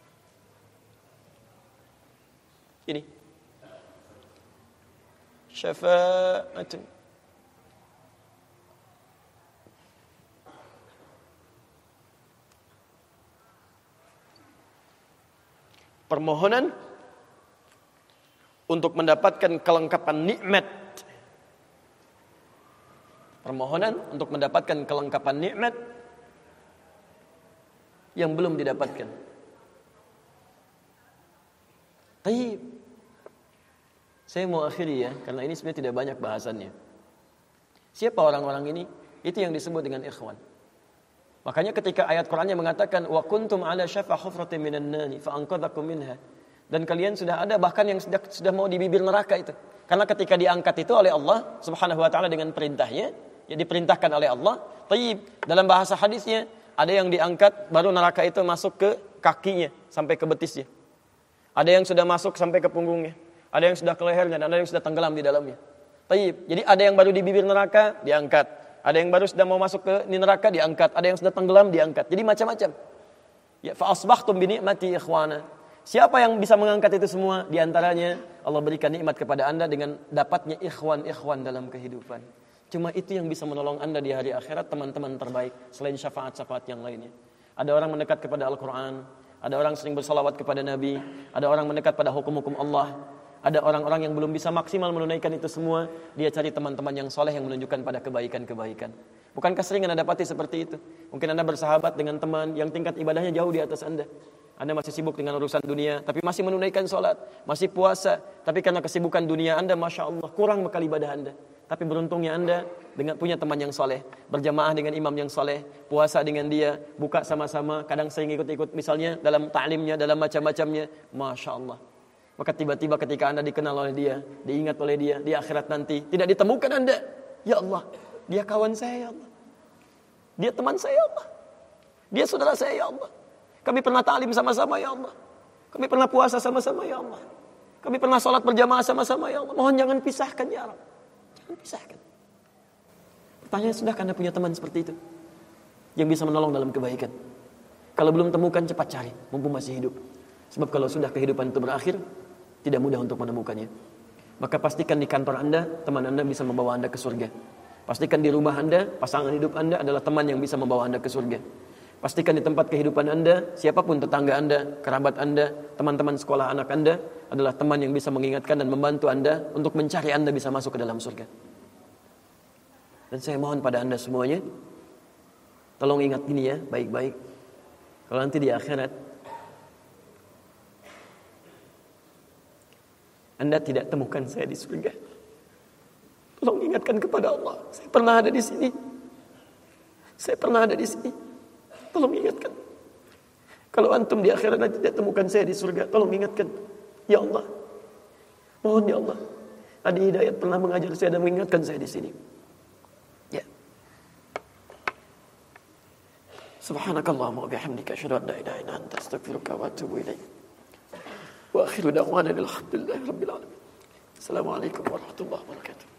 Ini syafa'at. Permohonan untuk mendapatkan kelengkapan nikmat. Permohonan untuk mendapatkan kelengkapan nikmat yang belum didapatkan. Baik. Saya mau akhiri ya, karena ini sebenarnya tidak banyak bahasannya. Siapa orang-orang ini? Itu yang disebut dengan ikhwan. Makanya ketika ayat Qur'annya mengatakan wa kuntum ala syafa hufratin minan nari fa anqadhakum minha, dan kalian sudah ada bahkan yang sudah sudah mau di bibir neraka itu. Karena ketika diangkat itu oleh Allah Subhanahu wa taala dengan perintahnya, ya diperintahkan oleh Allah. Tayyib, dalam bahasa hadisnya ada yang diangkat baru neraka itu masuk ke kakinya sampai ke betisnya. Ada yang sudah masuk sampai ke punggungnya, ada yang sudah ke lehernya, dan ada yang sudah tenggelam di dalamnya. Tayyib, jadi ada yang baru di bibir neraka diangkat. Ada yang baru sudah mau masuk ke neraka diangkat, ada yang sudah tenggelam diangkat. Jadi macam-macam. Ya, fa asbahtum bi ni'mati ikhwana. Siapa yang bisa mengangkat itu semua? Di antaranya Allah berikan nikmat kepada Anda dengan dapatnya ikhwan-ikhwan dalam kehidupan. Cuma itu yang bisa menolong Anda di hari akhirat, teman-teman terbaik selain syafaat-syafaat yang lainnya. Ada orang mendekat kepada Al-Qur'an, ada orang sering bersalawat kepada Nabi, ada orang mendekat pada hukum-hukum Allah. Ada orang-orang yang belum bisa maksimal menunaikan itu semua, dia cari teman-teman yang soleh yang menunjukkan pada kebaikan-kebaikan. Bukankah sering Anda dapati seperti itu? Mungkin Anda bersahabat dengan teman yang tingkat ibadahnya jauh di atas Anda. Anda masih sibuk dengan urusan dunia, tapi masih menunaikan sholat, masih puasa. Tapi karena kesibukan dunia Anda, Masya Allah, kurang bekal ibadah Anda. Tapi beruntungnya Anda dengan punya teman yang soleh, berjamaah dengan imam yang soleh, puasa dengan dia, buka sama-sama, kadang sering ikut-ikut misalnya dalam ta'limnya, dalam macam-macamnya. Masya Allah. Maka tiba-tiba ketika Anda dikenal oleh dia, diingat oleh dia, di akhirat nanti tidak ditemukan Anda. Ya Allah, dia kawan saya ya Allah. Dia teman saya ya Allah. Dia saudara saya ya Allah. Kami pernah ta'lim sama-sama ya Allah. Kami pernah puasa sama-sama ya Allah. Kami pernah sholat berjamaah sama-sama ya Allah. Mohon jangan pisahkan ya Allah. Jangan pisahkan. Pertanyaan, sudahkah Anda punya teman seperti itu? Yang bisa menolong dalam kebaikan? Kalau belum temukan, cepat cari, mumpung masih hidup. Sebab kalau sudah kehidupan itu berakhir, tidak mudah untuk menemukannya. Maka pastikan di kantor Anda, teman Anda bisa membawa Anda ke surga. Pastikan di rumah Anda, pasangan hidup Anda adalah teman yang bisa membawa Anda ke surga. Pastikan di tempat kehidupan Anda, siapapun tetangga Anda, kerabat Anda, teman-teman sekolah anak Anda adalah teman yang bisa mengingatkan dan membantu Anda untuk mencari Anda bisa masuk ke dalam surga. Dan saya mohon pada Anda semuanya, tolong ingat ini ya, baik-baik. Kalau nanti di akhirat Anda tidak temukan saya di surga, tolong ingatkan kepada Allah, saya pernah ada di sini. Saya pernah ada di sini. Tolong ingatkan. Kalau antum di akhirat nanti tidak temukan saya di surga, tolong ingatkan. Ya Allah, mohon ya Allah, Adi Hidayat pernah mengajar saya dan mengingatkan saya di sini. Ya. Subhanakallahumma wa bihamdika asyhadu an la ilaha illa anta astaghfiruka wa atubu ilaik. Wa akhiru da'wana alhamdulillahi rabbil alamin. Assalamualaikum warahmatullahi wabarakatuh.